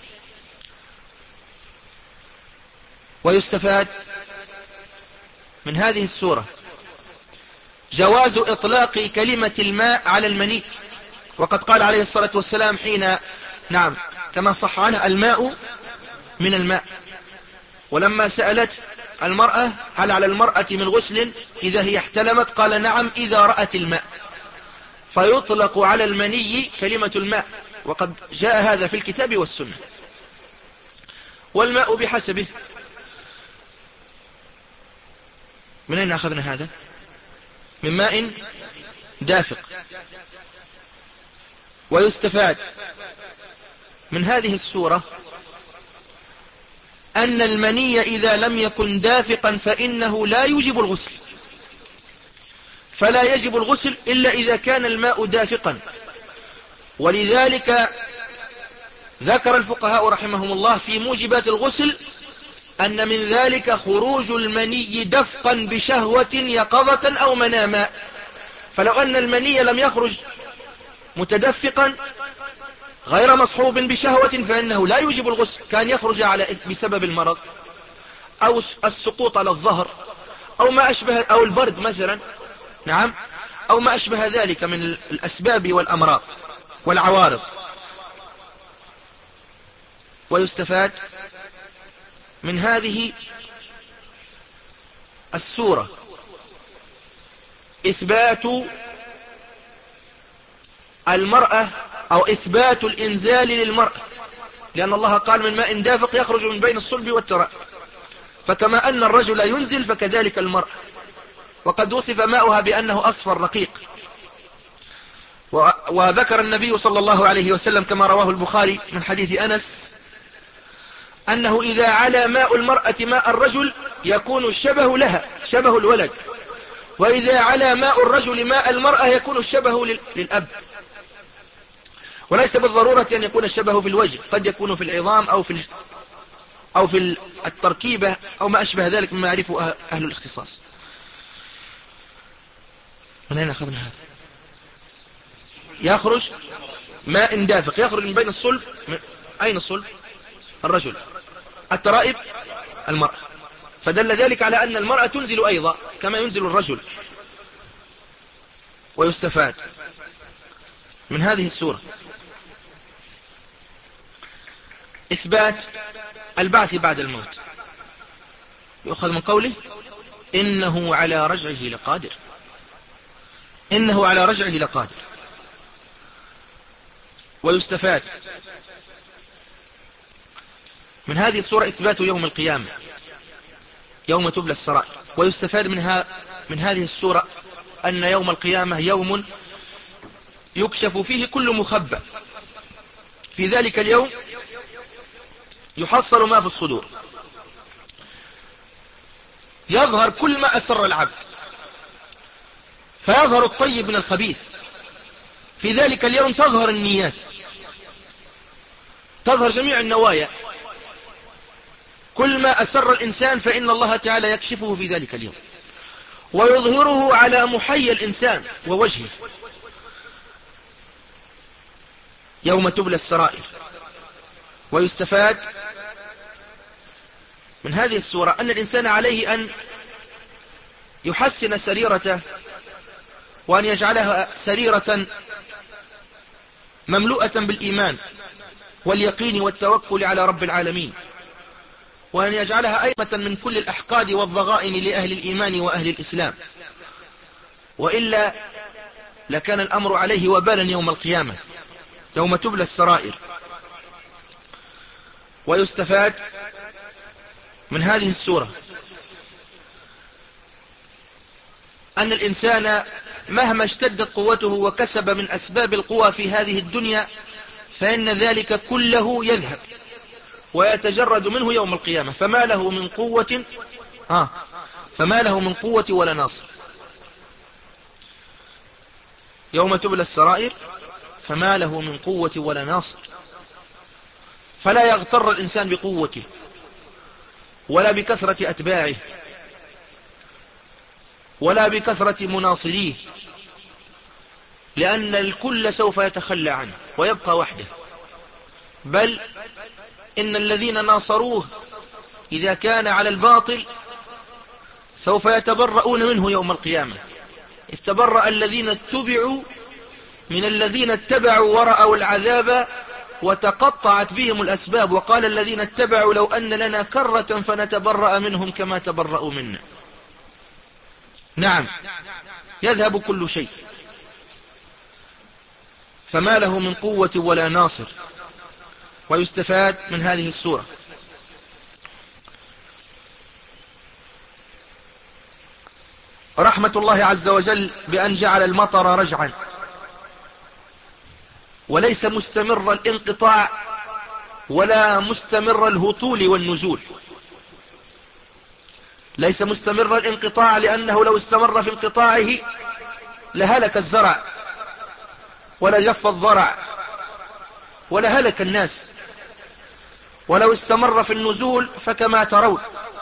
ويستفاد من هذه السورة جواز إطلاق كلمة الماء على المني، وقد قال عليه الصلاة والسلام حين نعم كما صح عنه الماء من الماء. ولما سألت المرأة هل على المرأة من غسل إذا هي احتلمت، قال نعم إذا رأت الماء، فيطلق على المني كلمة الماء، وقد جاء هذا في الكتاب والسنة. والماء بحسبه، من أين أخذنا هذا؟ من ماء دافق. ويستفاد من هذه السورة أن المني إذا لم يكن دافقا فإنه لا يوجب الغسل، فلا يجب الغسل إلا إذا كان الماء دافقا. ولذلك ذكر الفقهاء رحمهم الله في موجبات الغسل أن من ذلك خروج المني دفقا بشهوة يقظة أو مناما. فلو أن المني لم يخرج متدفقا غير مصحوب بشهوة فإنه لا يوجب الغسل، كان يخرج على بسبب المرض أو السقوط على الظهر أو ما أشبه، أو البرد مثلا، نعم، أو ما أشبه ذلك من الأسباب والأمراض والعوارض. ويستفاد من هذه السورة إثبات المرأة أو إثبات الإنزال للمرأة، لأن الله قال من ماء دافق يخرج من بين الصلب والترائب، فكما أن الرجل ينزل فكذلك المرأة، وقد وصف ماؤها بأنه أصفر رقيق. وذكر النبي صلى الله عليه وسلم كما رواه البخاري من حديث أنس أنه إذا علا ماء المرأة ماء الرجل يكون الشبه لها شبه الولد، وإذا علا ماء الرجل ماء المرأة يكون الشبه للأب. وليس بالضرورة أن يكون الشبه في الوجه، قد يكون في العظام أو في أو في التركيبة أو ما أشبه ذلك مما يعرفه أهل الاختصاص. من أين أخذنا هذا؟ يخرج ماء دافق يخرج من بين الصلب. أين الصلب؟ الرجل. الترائب المرأة. فدل ذلك على أن المرأة تنزل أيضا كما ينزل الرجل. ويستفاد من هذه السورة إثبات البعث بعد الموت، يؤخذ من قوله إنه على رجعه لقادر. إنه على رجعه لقادر. ويستفاد من هذه السورة إثبات يوم القيامة يوم تبلى السرائر. ويستفاد منها من هذه السورة أن يوم القيامة يوم يكشف فيه كل مخبأ. في ذلك اليوم يحصل ما في الصدور، يظهر كل ما أسر العبد، فيظهر الطيب من الخبيث. في ذلك اليوم تظهر النيات، تظهر جميع النوايا، كل ما أسر الإنسان فإن الله تعالى يكشفه في ذلك اليوم ويظهره على محيي الإنسان ووجهه يوم تبلى السرائر. ويستفاد من هذه السورة أن الإنسان عليه أن يحسن سريرته وأن يجعلها سريرة مملوءة بالإيمان واليقين والتوكل على رب العالمين، وأن يجعلها أيمة من كل الأحقاد والضغائن لأهل الإيمان وأهل الإسلام، وإلا لكان الأمر عليه وبالا يوم القيامة يوم تبلى السرائر. ويستفاد من هذه السورة أن الإنسان مهما اشتدت قوته وكسب من أسباب القوى في هذه الدنيا فإن ذلك كله يذهب ويتجرد منه يوم القيامة، فما له من قوة آه فما له من قوة ولا ناصر. يوم تبلى السرائر فما له من قوة ولا ناصر. فلا يغتر الإنسان بقوته ولا بكثرة أتباعه ولا بكثرة مناصريه، لأن الكل سوف يتخلى عنه ويبقى وحده. بل إن الذين ناصروه إذا كان على الباطل سوف يتبرؤون منه يوم القيامة. إذ تبرأ الذين اتبعوا من الذين اتبعوا ورأوا العذاب وتقطعت بهم الأسباب، وقال الذين اتبعوا لو أن لنا كرة فنتبرأ منهم كما تبرأوا منا. نعم، يذهب كل شيء، فما له من قوة ولا ناصر. ويستفاد من هذه السورة رحمة الله عز وجل بأن جعل المطر رجعا، وليس مستمر الانقطاع ولا مستمر الهطول والنزول. ليس مستمر الانقطاع لأنه لو استمر في انقطاعه لهلك الزرع ولا جف الضرع ولا هلك الناس، ولو استمر في النزول فكما ترون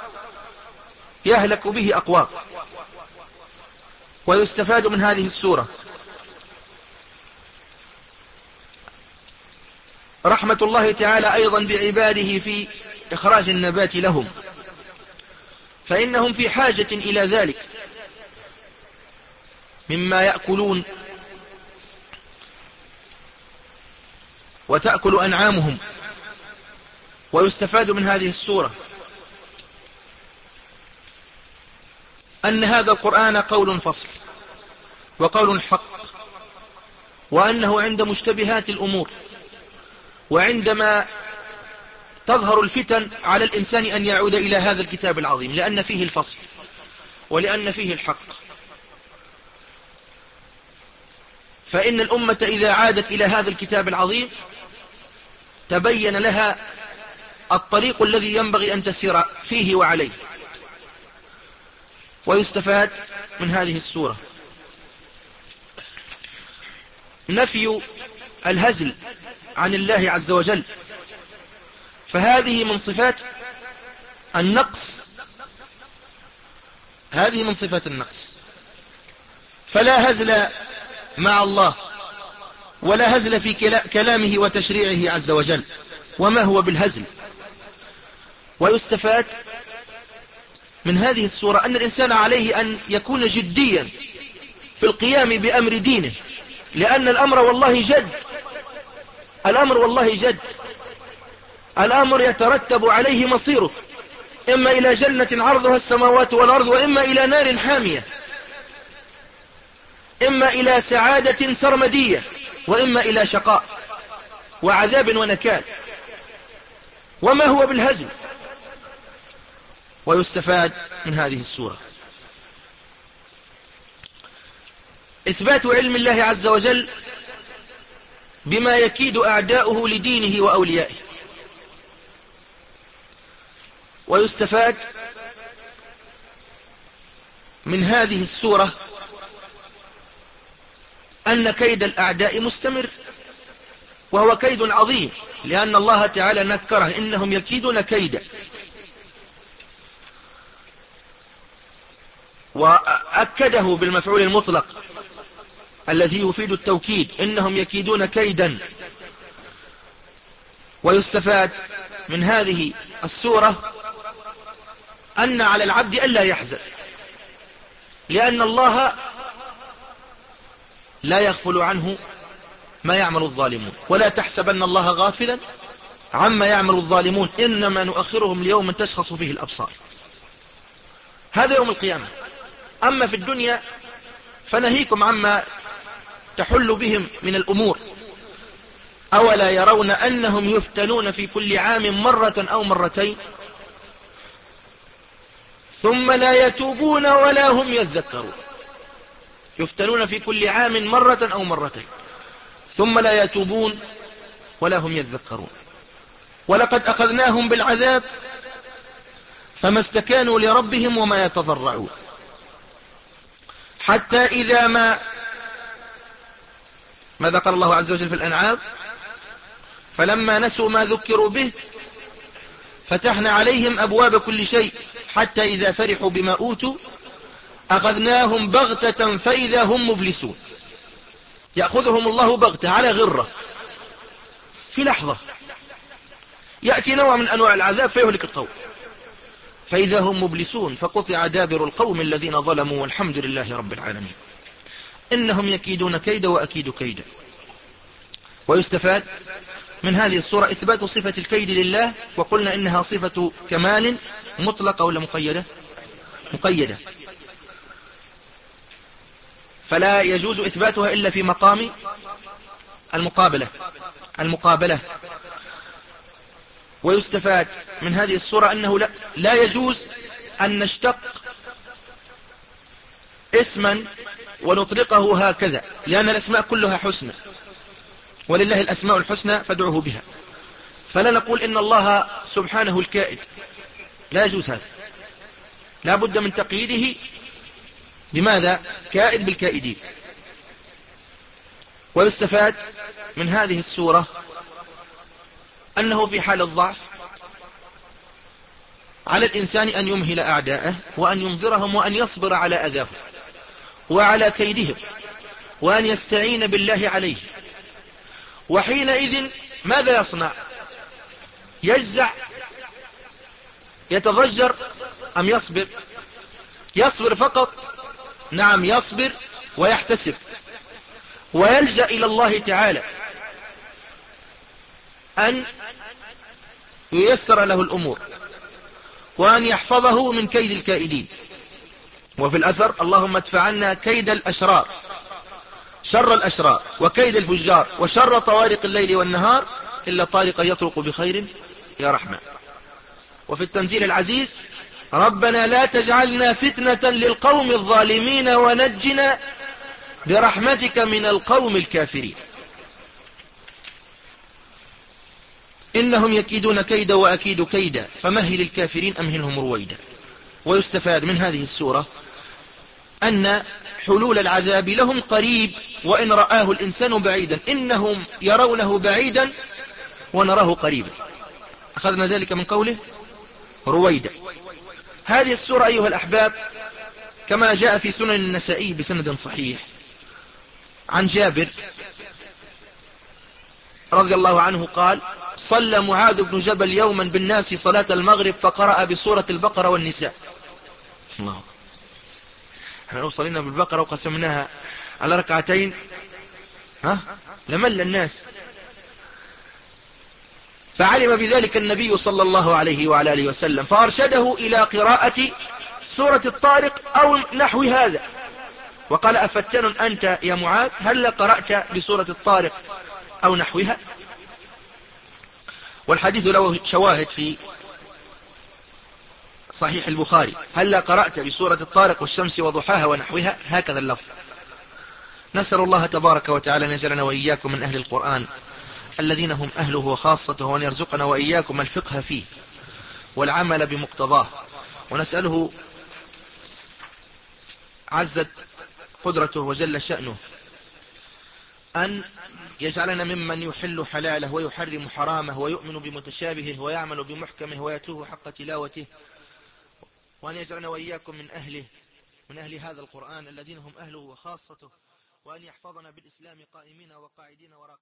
يهلك به أقوام. ويستفاد من هذه السورة رحمة الله تعالى أيضا بعباده في إخراج النبات لهم، فإنهم في حاجة إلى ذلك مما يأكلون وتأكل أنعامهم. ويستفاد من هذه السورة أن هذا القرآن قول فصل وقول حق، وأنه عند مشتبهات الأمور وعندما تظهر الفتن على الإنسان أن يعود إلى هذا الكتاب العظيم، لأن فيه الفصل ولأن فيه الحق. فإن الأمة إذا عادت إلى هذا الكتاب العظيم تبين لها الطريق الذي ينبغي أن تسير فيه وعليه. ويستفاد من هذه السورة نفي الهزل عن الله عز وجل، فهذه من صفات النقص، هذه من صفات النقص. فلا هزل مع الله ولا هزل في كلامه وتشريعه عز وجل، وما هو بالهزل. ويستفاد من هذه السورة أن الإنسان عليه أن يكون جديا في القيام بأمر دينه، لأن الأمر والله جد، الأمر والله جد، الأمر يترتب عليه مصيره، إما إلى جنة عرضها السماوات والأرض، وإما إلى نار حامية، إما إلى سعادة سرمدية، وإما إلى شقاء وعذاب ونكال، وما هو بالهزل. ويستفاد من هذه السورة إثبات علم الله عز وجل بما يكيد أعداؤه لدينه وأوليائه. ويستفاد من هذه السورة أن كيد الأعداء مستمر، وهو كيد عظيم، لأن الله تعالى نكره إنهم يكيدون كيدا، وأكده بالمفعول المطلق الذي يفيد التوكيد، إنهم يكيدون كيدا. ويستفاد من هذه السورة أن على العبد ألا يحزن، لأن الله لا يغفل عنه ما يعمل الظالمون، ولا تحسبن الله غافلا عما يعمل الظالمون، إنما نؤخرهم ليوم تشخص فيه الأبصار. هذا يوم القيامة. أما في الدنيا فنهيكم عما تحل بهم من الأمور. أولا يرون أنهم يفتنون في كل عام مرة أو مرتين ثم لا يتوبون ولا هم يذكرون. يفتنون في كل عام مرة أو مرتين ثم لا يتوبون ولا هم يذكرون. ولقد أخذناهم بالعذاب فما استكانوا لربهم وما يتضرعون، حتى إذا ما ماذا قال الله عز وجل في الأنعام؟ فلما نسوا ما ذكروا به فتحنا عليهم أبواب كل شيء حتى إذا فرحوا بما أوتوا أخذناهم بغتة فإذا هم مبلسون. يأخذهم الله بغتة على غرة في لحظة، يأتي نوع من أنواع العذاب فيهلك القوم فإذا هم مبلسون فقطع دابر القوم الذين ظلموا والحمد لله رب العالمين. إنهم يكيدون كيدا وأكيد كيدا. ويستفاد من هذه الصورة إثبات صفة الكيد لله، وقلنا إنها صفة كمال مطلقة ولا مقيدة؟ مقيدة، فلا يجوز إثباتها إلا في مقام المقابلة المقابلة. ويستفاد من هذه الصورة أنه لا, لا يجوز أن نشتق اسما ونطلقه هكذا، لأن الأسماء كلها حسنى، ولله الأسماء الحسنى فادعوه بها. فلا نقول إن الله سبحانه الكائد، لا يجوز هذا، لا بد من تقييده بماذا؟ كائد بالكائدين. ويستفاد من هذه السورة أنه في حال الضعف على الإنسان أن يمهل أعداءه، وأن ينظرهم، وأن يصبر على أذاهم وعلى كيدهم، وأن يستعين بالله عليه. وحينئذ ماذا يصنع؟ يجزع، يتضجر، أم يصبر؟ يصبر فقط. نعم، يصبر ويحتسب ويلجأ إلى الله تعالى أن ييسر له الأمور، وأن يحفظه من كيد الكائدين. وفي الأثر: اللهم ادفع عنا كيد الأشرار، شر الأشرار، وكيد الفجار، وشر طوارق الليل والنهار، إلا طارقا يطرق بخير يا رحمن. وفي التنزيل العزيز: ربنا لا تجعلنا فتنة للقوم الظالمين ونجنا برحمتك من القوم الكافرين إنهم يكيدون كيدا وأكيد كيدا فمهل الكافرين أمهلهم رويدا. ويستفاد من هذه السورة أن حلول العذاب لهم قريب، وإن رآه الإنسان بعيدا، إنهم يرونه بعيدا ونراه قريبا. أخذنا ذلك من قوله رويدا. هذه السورة أيها الأحباب كما جاء في سنن النسائي بسند صحيح عن جابر رضي الله عنه قال: صلى معاذ بن جبل يوما بالناس صلاة المغرب فقرأ بسورة البقرة والنساء. الله، احنا لو صلينا بالبقرة وقسمناها على ركعتين ها لمل الناس. فعلم بذلك النبي صلى الله عليه وعلى آله وسلم، فأرشده إلى قراءة سورة الطارق أو نحو هذا، وقال: أفتن أنت يا معاذ، هل قرأت بسورة الطارق أو نحوها؟ والحديث له شواهد في صحيح البخاري: هل قرأت بسورة الطارق والشمس وضحاها ونحوها؟ هكذا اللفظ. نسأل الله تبارك وتعالى أن يجعلنا وإياكم من أهل القرآن الذين هم أهله وخاصته، وأن يرزقنا وإياكم الفقه فيه والعمل بمقتضاه. ونسأله عزت قدرته وجل شأنه أن يجعلنا ممن يحل حلاله ويحرم حرامه ويؤمن بمتشابهه ويعمل بمحكمه ويتوه حق تلاوته، وأن يجعلنا وإياكم من أهله من أهل هذا القرآن الذين هم أهله وخاصته، وأن يحفظنا بالإسلام قائمين وقاعدين وراقبين.